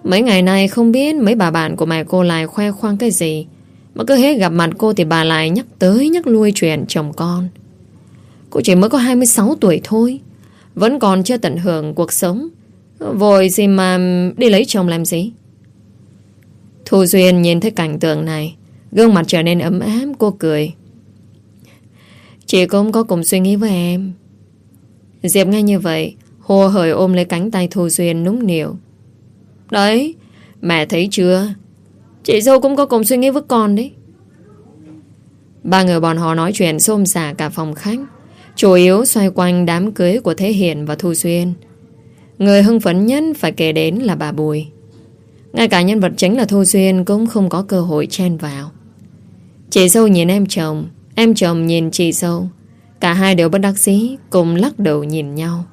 Mấy ngày nay không biết mấy bà bạn của mẹ cô lại khoe khoang cái gì, mà cứ hết gặp mặt cô thì bà lại nhắc tới nhắc lui chuyện chồng con. Cô chỉ mới có hai mươi sáu tuổi thôi, vẫn còn chưa tận hưởng cuộc sống, vội gì mà đi lấy chồng làm gì. Thu Duyên nhìn thấy cảnh tượng này, gương mặt trở nên ấm áp. Cô cười. Chị cũng có cùng suy nghĩ với em. Diệp nghe như vậy, hồ hởi ôm lấy cánh tay Thu Duyên nũng nịu. Đấy, mẹ thấy chưa, chị dâu cũng có cùng suy nghĩ với con đấy. Ba người bọn họ nói chuyện xôn xả cả phòng khách, chủ yếu xoay quanh đám cưới của Thế Hiển và Thu Duyên. Người hưng phấn nhất phải kể đến là bà Bùi. Ngay cả nhân vật chính là Thu Duyên cũng không có cơ hội chen vào. Chị dâu nhìn em chồng, em chồng nhìn chị dâu, cả hai đều bất đắc dĩ cùng lắc đầu nhìn nhau.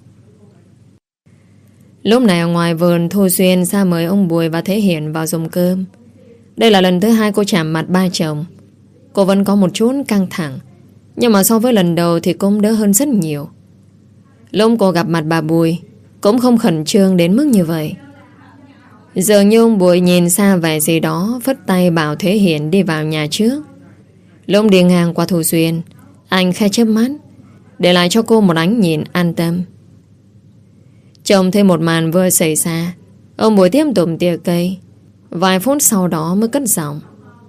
Lúc này ở ngoài vườn, Thu Duyên ra mời ông Bùi và Thế Hiển vào dùng cơm. Đây là lần thứ hai cô chạm mặt ba chồng. Cô vẫn có một chút căng thẳng, nhưng mà so với lần đầu thì cũng đỡ hơn rất nhiều. Lúc cô gặp mặt bà Bùi cũng không khẩn trương đến mức như vậy. Dường như ông Bùi nhìn xa vẻ gì đó, phất tay bảo Thế Hiển đi vào nhà trước. Lúc đi ngang qua Thu Duyên, anh khẽ chớp mắt, để lại cho cô một ánh nhìn an tâm. Trông thêm một màn vừa xảy ra, ông Bùi tiếp tục tỉa cây. Vài phút sau đó mới cất giọng.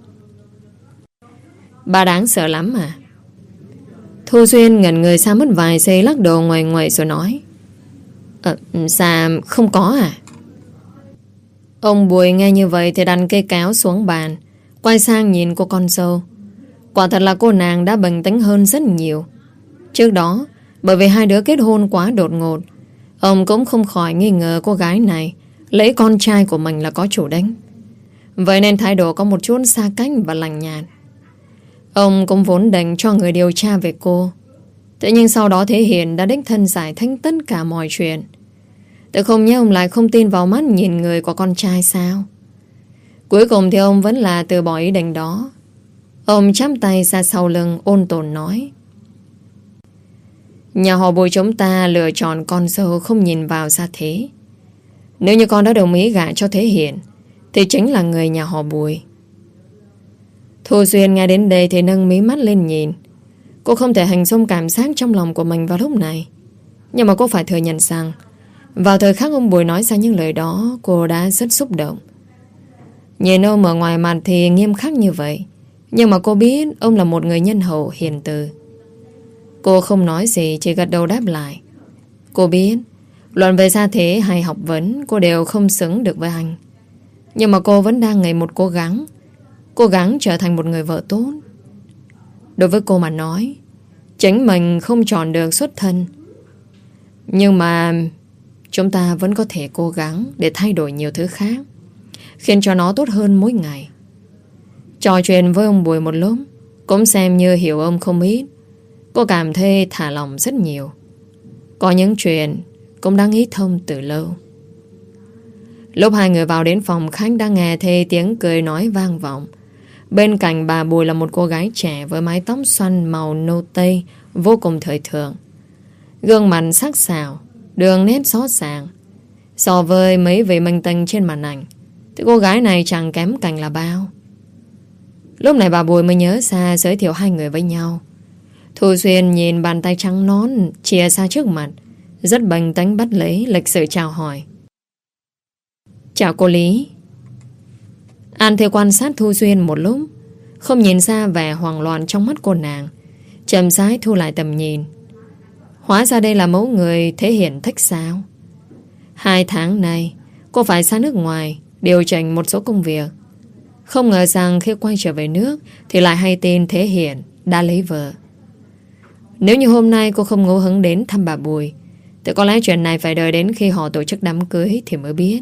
Bà đáng sợ lắm à? Thu Duyên ngẩn người ra mất vài giây, lắc đầu ngoài ngoài rồi nói. Ờ, sao không có à? Ông Bùi nghe như vậy thì đặt cây kéo xuống bàn, quay sang nhìn cô con dâu. Quả thật là cô nàng đã bình tĩnh hơn rất nhiều. Trước đó, bởi vì hai đứa kết hôn quá đột ngột, ông cũng không khỏi nghi ngờ cô gái này lấy con trai của mình là có chủ đích. Vậy nên thái độ có một chút xa cách và lạnh nhạt. Ông cũng vốn định cho người điều tra về cô. Thế nhưng sau đó Thế Hiển đã đích thân giải thích tất cả mọi chuyện. Tự không nhớ ông lại không tin vào mắt nhìn người của con trai sao? Cuối cùng thì ông vẫn là từ bỏ ý định đó. Ông chắp tay ra sau lưng ôn tồn nói. Nhà họ Bùi chúng ta lựa chọn con dâu không nhìn vào gia thế. Nếu như con đã đồng ý gả cho Thế Hiển thì chính là người nhà họ Bùi. Thu Duyên nghe đến đây thì nâng mí mắt lên nhìn. Cô không thể hình dung cảm giác trong lòng của mình vào lúc này. Nhưng mà cô phải thừa nhận rằng vào thời khắc ông Bùi nói ra những lời đó, cô đã rất xúc động. Nhìn ông ở ngoài mặt thì nghiêm khắc như vậy, nhưng mà cô biết ông là một người nhân hậu hiền từ. Cô không nói gì, chỉ gật đầu đáp lại. Cô biết luận về gia thế hay học vấn cô đều không xứng được với anh, nhưng mà cô vẫn đang ngày một cố gắng Cố gắng trở thành một người vợ tốt. Đối với cô mà nói, chính mình không chọn được xuất thân, nhưng mà chúng ta vẫn có thể cố gắng để thay đổi nhiều thứ khác, khiến cho nó tốt hơn mỗi ngày. Trò chuyện với ông Bùi một lúc, cũng xem như hiểu ông không ít. Cô cảm thấy thả lòng rất nhiều. Có những chuyện cũng đã nghĩ thông từ lâu. Lúc hai người vào đến phòng khách, đang nghe thấy tiếng cười nói vang vọng. Bên cạnh bà Bùi là một cô gái trẻ với mái tóc xoăn màu nâu tây, vô cùng thời thượng. Gương mặt sắc sảo, đường nét rõ ràng. So với mấy vị minh tinh trên màn ảnh thì cô gái này chẳng kém cạnh là bao. Lúc này bà Bùi mới nhớ ra giới thiệu hai người với nhau. Thu Duyên nhìn bàn tay trắng nón chia ra trước mặt, rất bình tĩnh bắt lấy, lịch sự chào hỏi. Chào cô Lý. An thì quan sát Thu Duyên một lúc, không nhìn ra vẻ hoảng loạn trong mắt cô nàng, chậm rãi thu lại tầm nhìn. Hóa ra đây là mẫu người Thế Hiển thích sao? Hai tháng nay cô phải sang nước ngoài điều chỉnh một số công việc. Không ngờ rằng khi quay trở về nước thì lại hay tin Thế Hiển đã lấy vợ. Nếu như hôm nay cô không ngẫu hứng đến thăm bà Bùi thì có lẽ chuyện này phải đợi đến khi họ tổ chức đám cưới thì mới biết.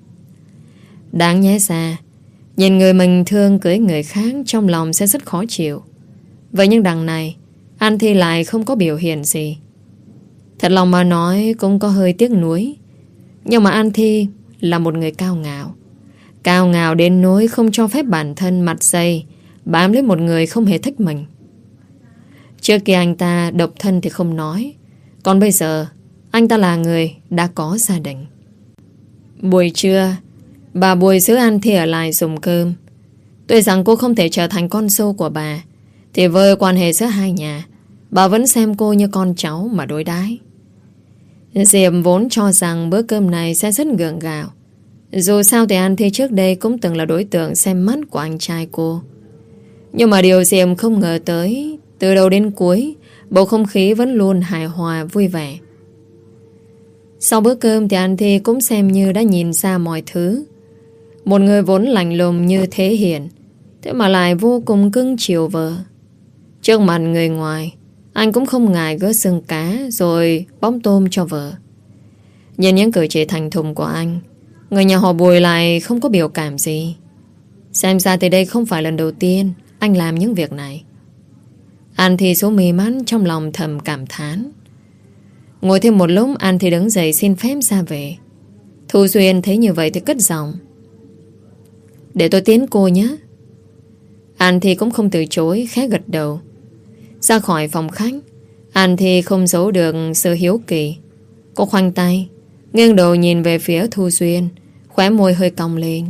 Đáng nhẽ ra nhìn người mình thương cưới người khác, trong lòng sẽ rất khó chịu. Vậy nhưng đằng này An Thi lại không có biểu hiện gì. Thật lòng mà nói cũng có hơi tiếc nuối. Nhưng mà An Thi là một người cao ngạo, cao ngạo đến nỗi không cho phép bản thân mặt dày bám lấy một người không hề thích mình. Trước kia anh ta độc thân thì không nói, còn bây giờ anh ta là người đã có gia đình. Buổi trưa Bà Bùi giữ An Thi ở lại dùng cơm. Tuy rằng cô không thể trở thành con dâu của bà, thì với quan hệ giữa hai nhà, bà vẫn xem cô như con cháu mà đối đãi. Diệp vốn cho rằng bữa cơm này sẽ rất gượng gạo. Dù sao thì An Thi trước đây cũng từng là đối tượng xem mắt của anh trai cô. Nhưng mà điều Diệp không ngờ tới, từ đầu đến cuối, bầu không khí vẫn luôn hài hòa vui vẻ. Sau bữa cơm thì An Thi cũng xem như đã nhìn ra mọi thứ. Một người vốn lạnh lùng như Thế Hiển, thế mà lại vô cùng cưng chiều vợ. Trước mặt người ngoài, anh cũng không ngại gỡ xương cá rồi bóng tôm cho vợ. Nhìn những cử chỉ thành thục của anh, người nhà họ Bùi lại không có biểu cảm gì. Xem ra thì đây không phải lần đầu tiên anh làm những việc này. An Thi số mì mắt trong lòng thầm cảm thán. Ngồi thêm một lúc, An Thi đứng dậy xin phép ra về. Thu Duyên thấy như vậy thì cất giọng: "Để tôi tiến cô nhé." An Thi cũng không từ chối, khẽ gật đầu. Ra khỏi phòng khách, An Thi không giấu được sự hiếu kỳ. Cô khoanh tay, nghiêng đầu nhìn về phía Thu Duyên, khóe môi hơi cong lên.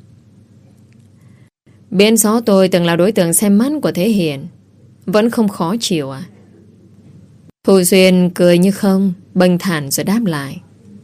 "Biết rõ tôi từng là đối tượng xem mắt của Thế Hiển, vẫn không khó chịu à?" Thu Duyên cười như không, bình thản rồi đáp lại: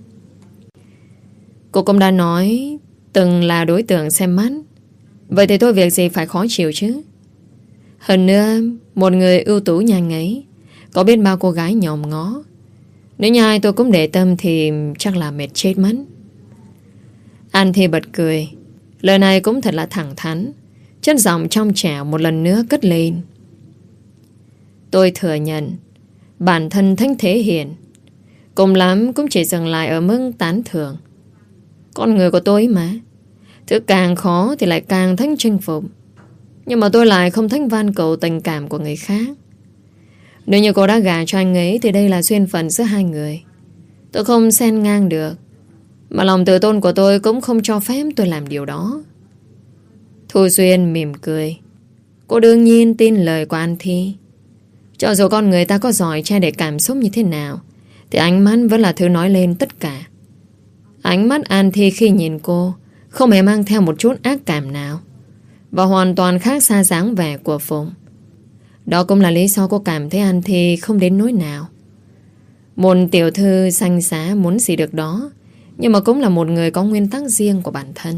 "Cô cũng đã nói từng là đối tượng xem mắt, vậy thì tôi việc gì phải khó chịu chứ? Hơn nữa, một người ưu tú như anh ấy có biết bao cô gái nhòm ngó. Nếu như ai tôi cũng để tâm thì chắc là mệt chết mất." An Thi bật cười. Lời này cũng thật là thẳng thắn. Chất giọng trong trẻo một lần nữa cất lên: "Tôi thừa nhận bản thân Thanh Thế Hiển cùng lắm cũng chỉ dừng lại ở mức tán thưởng. Con người của tôi mà, thứ càng khó thì lại càng thích chinh phục. Nhưng mà tôi lại không thích van cầu tình cảm của người khác. Nếu như cô đã gả cho anh ấy thì đây là duyên phận giữa hai người. Tôi không xen ngang được, mà lòng tự tôn của tôi cũng không cho phép tôi làm điều đó." Thu Duyên mỉm cười. Cô đương nhiên tin lời của An Thi. Cho dù con người ta có giỏi che để cảm xúc như thế nào, thì ánh mắt vẫn là thứ nói lên tất cả. Ánh mắt An Thi khi nhìn cô không hề mang theo một chút ác cảm nào, và hoàn toàn khác xa dáng vẻ của Phụng. Đó cũng là lý do cô cảm thấy An Thi không đến nỗi nào. Một tiểu thư xanh xá muốn gì được đó, nhưng mà cũng là một người có nguyên tắc riêng của bản thân.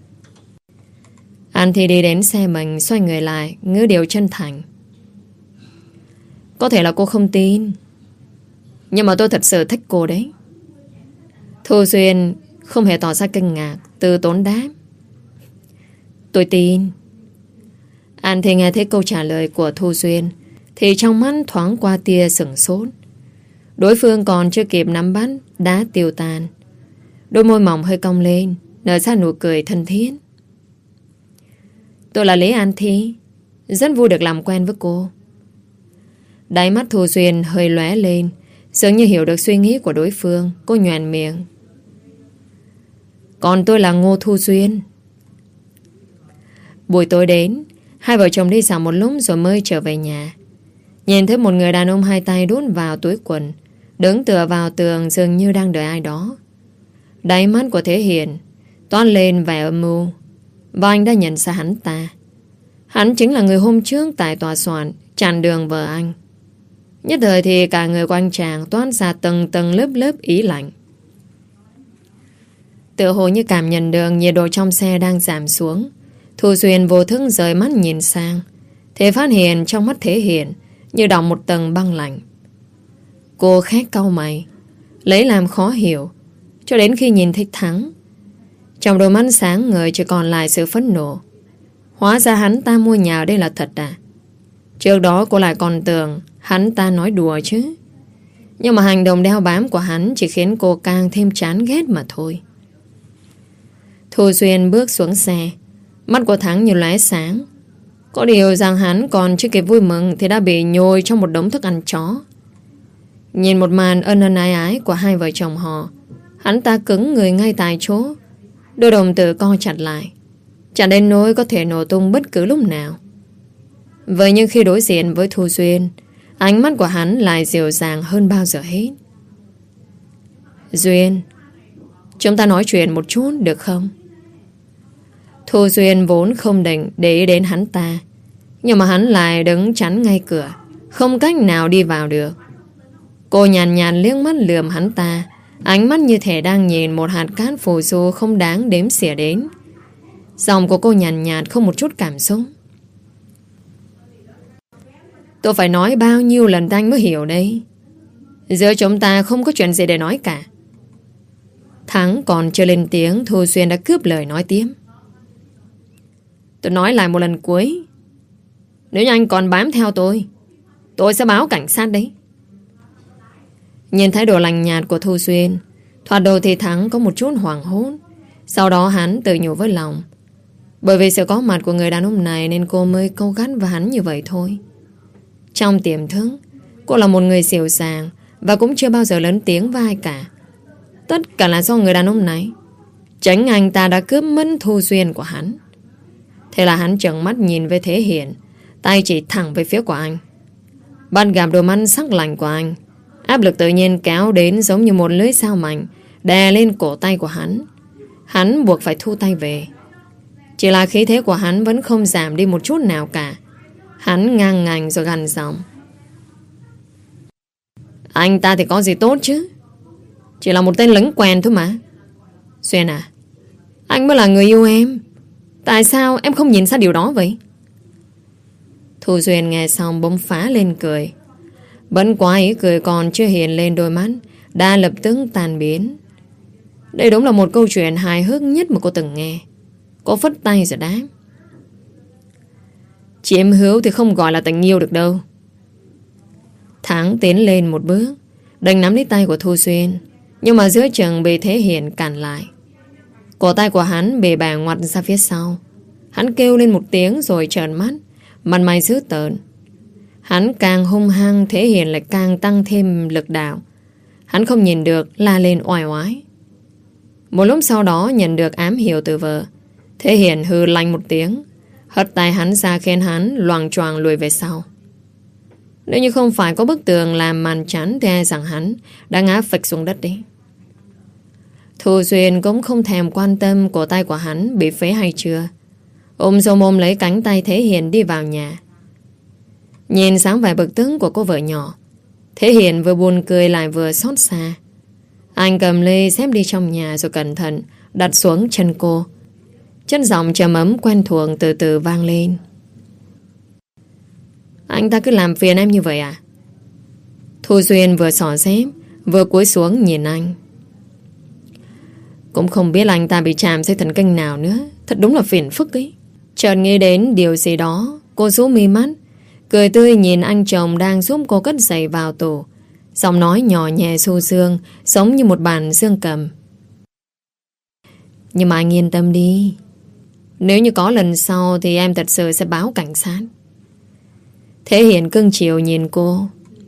An Thi đi đến xe mình, xoay người lại, ngữ điệu chân thành: "Có thể là cô không tin, nhưng mà tôi thật sự thích cô đấy." Thu Duyên không hề tỏ ra kinh ngạc, từ tốn đáp: "Tôi tin." An Thi nghe thấy câu trả lời của Thu Duyên thì trong mắt thoáng qua tia sửng sốt. Đối phương còn chưa kịp nắm bắt đã tiêu tan. Đôi môi mỏng hơi cong lên, nở ra nụ cười thân thiết: "Tôi là Lý An Thi, rất vui được làm quen với cô." Đáy mắt Thu Duyên hơi lóe lên, dường như hiểu được suy nghĩ của đối phương. Cô nhoẻn miệng: "Còn tôi là Ngô Thu Duyên." Buổi tối đến, hai vợ chồng đi dạo một lúc rồi mới trở về nhà. Nhìn thấy một người đàn ông hai tay đút vào túi quần, đứng tựa vào tường dường như đang đợi ai đó. Đáy mắt của Thế Hiển toát lên vẻ âm mưu, và anh đã nhận ra hắn ta. Hắn chính là người hôm trước tại tòa soạn chặn đường vợ anh. Nhất thời thì cả người của anh chàng toát ra từng từng lớp lớp ý lạnh. Tựa hồ như cảm nhận được nhiệt độ trong xe đang giảm xuống, Thu Duyên vô thức rời mắt nhìn sang, thì phát hiện trong mắt Thế Hiển như đọng một tầng băng lạnh. Cô khét cau mày, lấy làm khó hiểu, cho đến khi nhìn thấy Thắng. Trong đôi mắt sáng ngời chỉ còn lại sự phẫn nộ. Hóa ra hắn ta mua nhà ở đây là thật à? Trước đó cô lại còn tưởng hắn ta nói đùa chứ. Nhưng mà hành động đeo bám của hắn chỉ khiến cô càng thêm chán ghét mà thôi. Thu Duyên bước xuống xe, mắt của Thắng như lóe sáng. Có điều rằng hắn còn chưa kịp vui mừng thì đã bị nhồi trong một đống thức ăn chó. Nhìn một màn ân ân ái ái của hai vợ chồng họ, hắn ta cứng người ngay tại chỗ, đôi đồng tử co chặt lại, chẳng đến nỗi có thể nổ tung bất cứ lúc nào. Vậy nhưng khi đối diện với Thu Duyên, ánh mắt của hắn lại dịu dàng hơn bao giờ hết. "Duyên, chúng ta nói chuyện một chút được không?" Thu Xuyên vốn không định để ý đến hắn ta, nhưng mà hắn lại đứng chắn ngay cửa, không cách nào đi vào được. Cô nhàn nhàn liếc mắt lườm hắn ta, ánh mắt như thể đang nhìn một hạt cát phù du không đáng đếm xỉa đến. Giọng của cô nhàn nhạt không một chút cảm xúc. Tôi phải nói bao nhiêu lần anh mới hiểu đây. Giữa chúng ta không có chuyện gì để nói cả. Thắng còn chưa lên tiếng, Thu Xuyên đã cướp lời nói tiếp. Tôi nói lại một lần cuối, nếu như anh còn bám theo tôi, tôi sẽ báo cảnh sát đấy. Nhìn thái độ lạnh nhạt của Thu Xuyên, thoạt đầu thì Thắng có một chút hoảng hốt. Sau đó hắn tự nhủ với lòng, bởi vì sự có mặt của người đàn ông này nên cô mới câu gắt với hắn như vậy thôi. Trong tiềm thức, cô là một người xỉu sàng và cũng chưa bao giờ lớn tiếng với ai cả. Tất cả là do người đàn ông này. Chính anh ta đã cướp mất Thu Xuyên của hắn. Thế là hắn trợn mắt nhìn về Thế Hiển, tay chỉ thẳng về phía của anh. Bắt gặp đôi mắt sắc lạnh của anh, áp lực tự nhiên kéo đến giống như một lưỡi dao mạnh, đè lên cổ tay của hắn. Hắn buộc phải thu tay về. Chỉ là khí thế của hắn vẫn không giảm đi một chút nào cả. Hắn ngang ngành rồi gằn giọng. Anh ta thì có gì tốt chứ, chỉ là một tên lính quèn thôi mà. Xuyên à, anh mới là người yêu em, tại sao em không nhìn ra điều đó vậy? Thu Xuyên nghe xong bỗng phá lên cười. Bấn quá ý cười còn chưa hiện lên đôi mắt đã lập tức tan biến. Đây đúng là một câu chuyện hài hước nhất mà cô từng nghe. Cô phất tay rồi đáp. Chị em Hữu thì không gọi là tình yêu được đâu. Thắng tiến lên một bước, định nắm lấy tay của Thu Xuyên, nhưng mà giữa chừng bị Thế Hiển cản lại. Cổ tay của hắn bị bà ngoặt ra phía sau. Hắn kêu lên một tiếng rồi trợn mắt, mặt mày dữ tợn. Hắn càng hung hăng, Thế Hiển lại càng tăng thêm lực đạo. Hắn không nhìn được, la lên oai oái. Một lúc sau đó nhận được ám hiệu từ vợ, Thế Hiển hừ lạnh một tiếng, hất tay hắn ra khiến hắn loạng choạng lùi về sau. Nếu như không phải có bức tường làm màn chắn thì e rằng hắn đã ngã phịch xuống đất đi. Thu Xuyên cũng không thèm quan tâm cổ tay của hắn bị phế hay chưa. Ôm xôm ôm lấy cánh tay Thế Hiển đi vào nhà. Nhìn sáng vẻ bực tức của cô vợ nhỏ, Thế Hiển vừa buồn cười lại vừa xót xa. Anh cầm ly xếp đi trong nhà rồi cẩn thận đặt xuống chân cô. Chất giọng trầm ấm quen thuộc từ từ vang lên. Anh ta cứ làm phiền em như vậy à? Thu Xuyên vừa xỏ xếp vừa cúi xuống nhìn anh. Cũng không biết là anh ta bị chạm dây thần kinh nào nữa. Thật đúng là phiền phức ấy. Chợt nghĩ đến điều gì đó, cô rũ mi mắt, cười tươi nhìn anh chồng đang giúp cô cất giày vào tủ. Giọng nói nhỏ nhẹ su sương, giống như một bản dương cầm. Nhưng mà anh yên tâm đi, nếu như có lần sau thì em thật sự sẽ báo cảnh sát. Thế Hiển cưng chiều nhìn cô.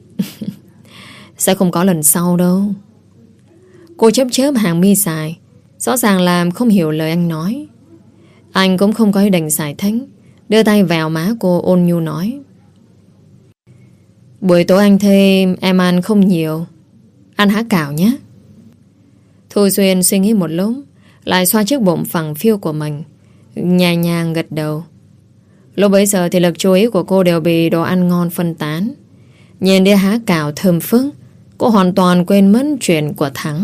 Sẽ không có lần sau đâu. Cô chớp chớp hàng mi dài, rõ ràng là không hiểu lời anh nói. Anh cũng không có ý định giải thích, đưa tay vào má cô ôn nhu nói. Buổi tối anh thuê em ăn không nhiều, ăn há cảo nhé. Thu Xuyên suy nghĩ một lúc, lại xoa chiếc bụng phẳng phiu của mình, nhẹ nhàng gật đầu. Lúc bấy giờ thì lực chú ý của cô đều bị đồ ăn ngon phân tán. Nhìn đĩa há cảo thơm phức, cô hoàn toàn quên mất chuyện của Thắng.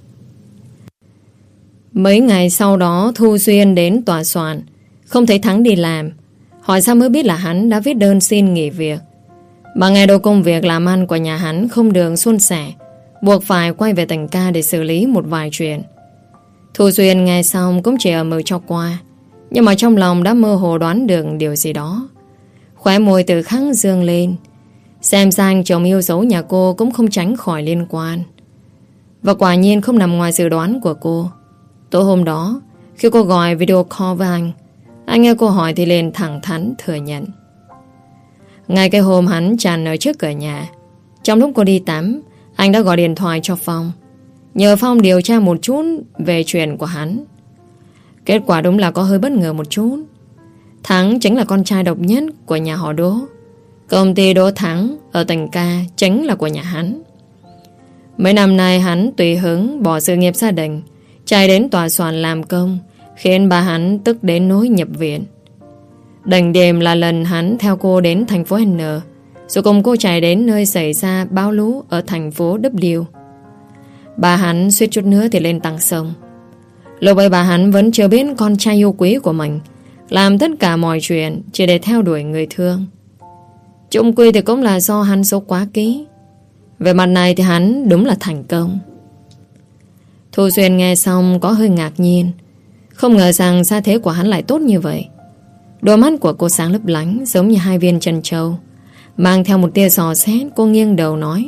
Mấy ngày sau đó Thu Xuyên đến tòa soạn, không thấy Thắng đi làm. Hỏi sao mới biết là hắn đã viết đơn xin nghỉ việc. Mà ngày đầu công việc làm ăn của nhà hắn không được suôn sẻ, buộc phải quay về tỉnh ca để xử lý một vài chuyện. Thu Xuyên nghe xong cũng chỉ ở mờ cho qua, nhưng mà trong lòng đã mơ hồ đoán được điều gì đó. Khóe môi từ khắc dương lên. Xem ra anh chồng yêu dấu nhà cô cũng không tránh khỏi liên quan. Và quả nhiên không nằm ngoài dự đoán của cô. Tối hôm đó, khi cô gọi video call với anh, anh nghe cô hỏi thì liền thẳng thắn thừa nhận. Ngay cái hôm hắn tràn ở trước cửa nhà, trong lúc cô đi tắm, anh đã gọi điện thoại cho Phong, nhờ Phong điều tra một chút về chuyện của hắn. Kết quả đúng là có hơi bất ngờ một chút. Thắng chính là con trai độc nhất của nhà họ Đỗ. Công ty Đỗ Thắng ở tỉnh ca chính là của nhà hắn. Mấy năm nay hắn tùy hứng bỏ sự nghiệp gia đình, chạy đến tòa soạn làm công, khiến bà hắn tức đến nỗi nhập viện. Đành đêm là lần hắn theo cô đến thành phố N, rồi cùng cô chạy đến nơi xảy ra bão lũ ở thành phố W. Bà hắn suýt chút nữa thì lên tầng sông. Lúc ấy bà hắn vẫn chưa biết con trai yêu quý của mình làm tất cả mọi chuyện chỉ để theo đuổi người thương. Chung quy thì cũng là do hắn số quá kỹ. Về mặt này thì hắn đúng là thành công. Thu Xuyên nghe xong có hơi ngạc nhiên. Không ngờ rằng gia thế của hắn lại tốt như vậy. Đôi mắt của cô sáng lấp lánh, giống như hai viên trân châu. Mang theo một tia dò xét, cô nghiêng đầu nói: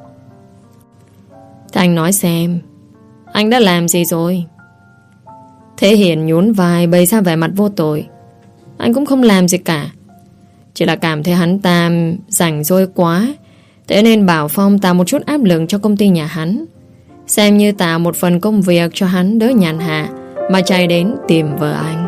"Thế anh nói xem, anh đã làm gì rồi?" Thế Hiền nhún vai, bày ra vẻ mặt vô tội: "Anh cũng không làm gì cả, chỉ là cảm thấy hắn ta rảnh rỗi quá, thế nên bảo Phong tạo một chút áp lực cho công ty nhà hắn, xem như tạo một phần công việc cho hắn đỡ nhàn hạ mà chạy đến tìm vợ anh."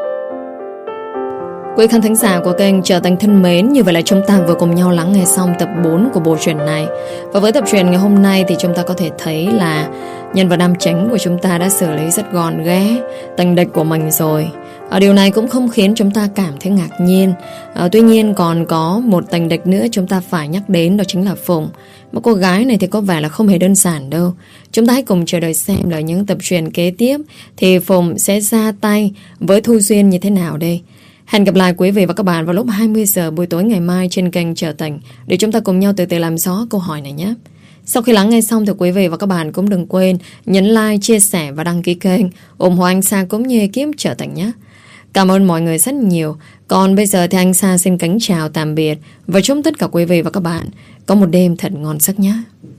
Quý khán thính giả của kênh Trở Thành thân mến, như vậy là chúng ta vừa cùng nhau lắng nghe xong tập bốn của bộ truyện này. Và với tập truyện ngày hôm nay thì chúng ta có thể thấy là nhân vật nam chính của chúng ta đã xử lý rất gọn ghẽ tình địch của mình rồi. Ở điều này cũng không khiến chúng ta cảm thấy ngạc nhiên. à, Tuy nhiên còn có một tình địch nữa chúng ta phải nhắc đến, đó chính là Phụng. Một cô gái này thì có vẻ là không hề đơn giản đâu. Chúng ta hãy cùng chờ đợi xem là những tập truyện kế tiếp thì Phụng sẽ ra tay với Thu Xuyên như thế nào đây. Hẹn gặp lại quý vị và các bạn vào lúc hai mươi giờ buổi tối ngày mai trên kênh Trở Thành để chúng ta cùng nhau từ từ làm rõ câu hỏi này nhé. Sau khi lắng nghe xong thì quý vị và các bạn cũng đừng quên nhấn like, chia sẻ và đăng ký kênh ủng hộ anh Sa cũng như ekip Trở Thành nhé. Cảm ơn mọi người rất nhiều. Còn bây giờ thì anh Sa xin kính chào tạm biệt và chúc tất cả quý vị và các bạn có một đêm thật ngon giấc nhé.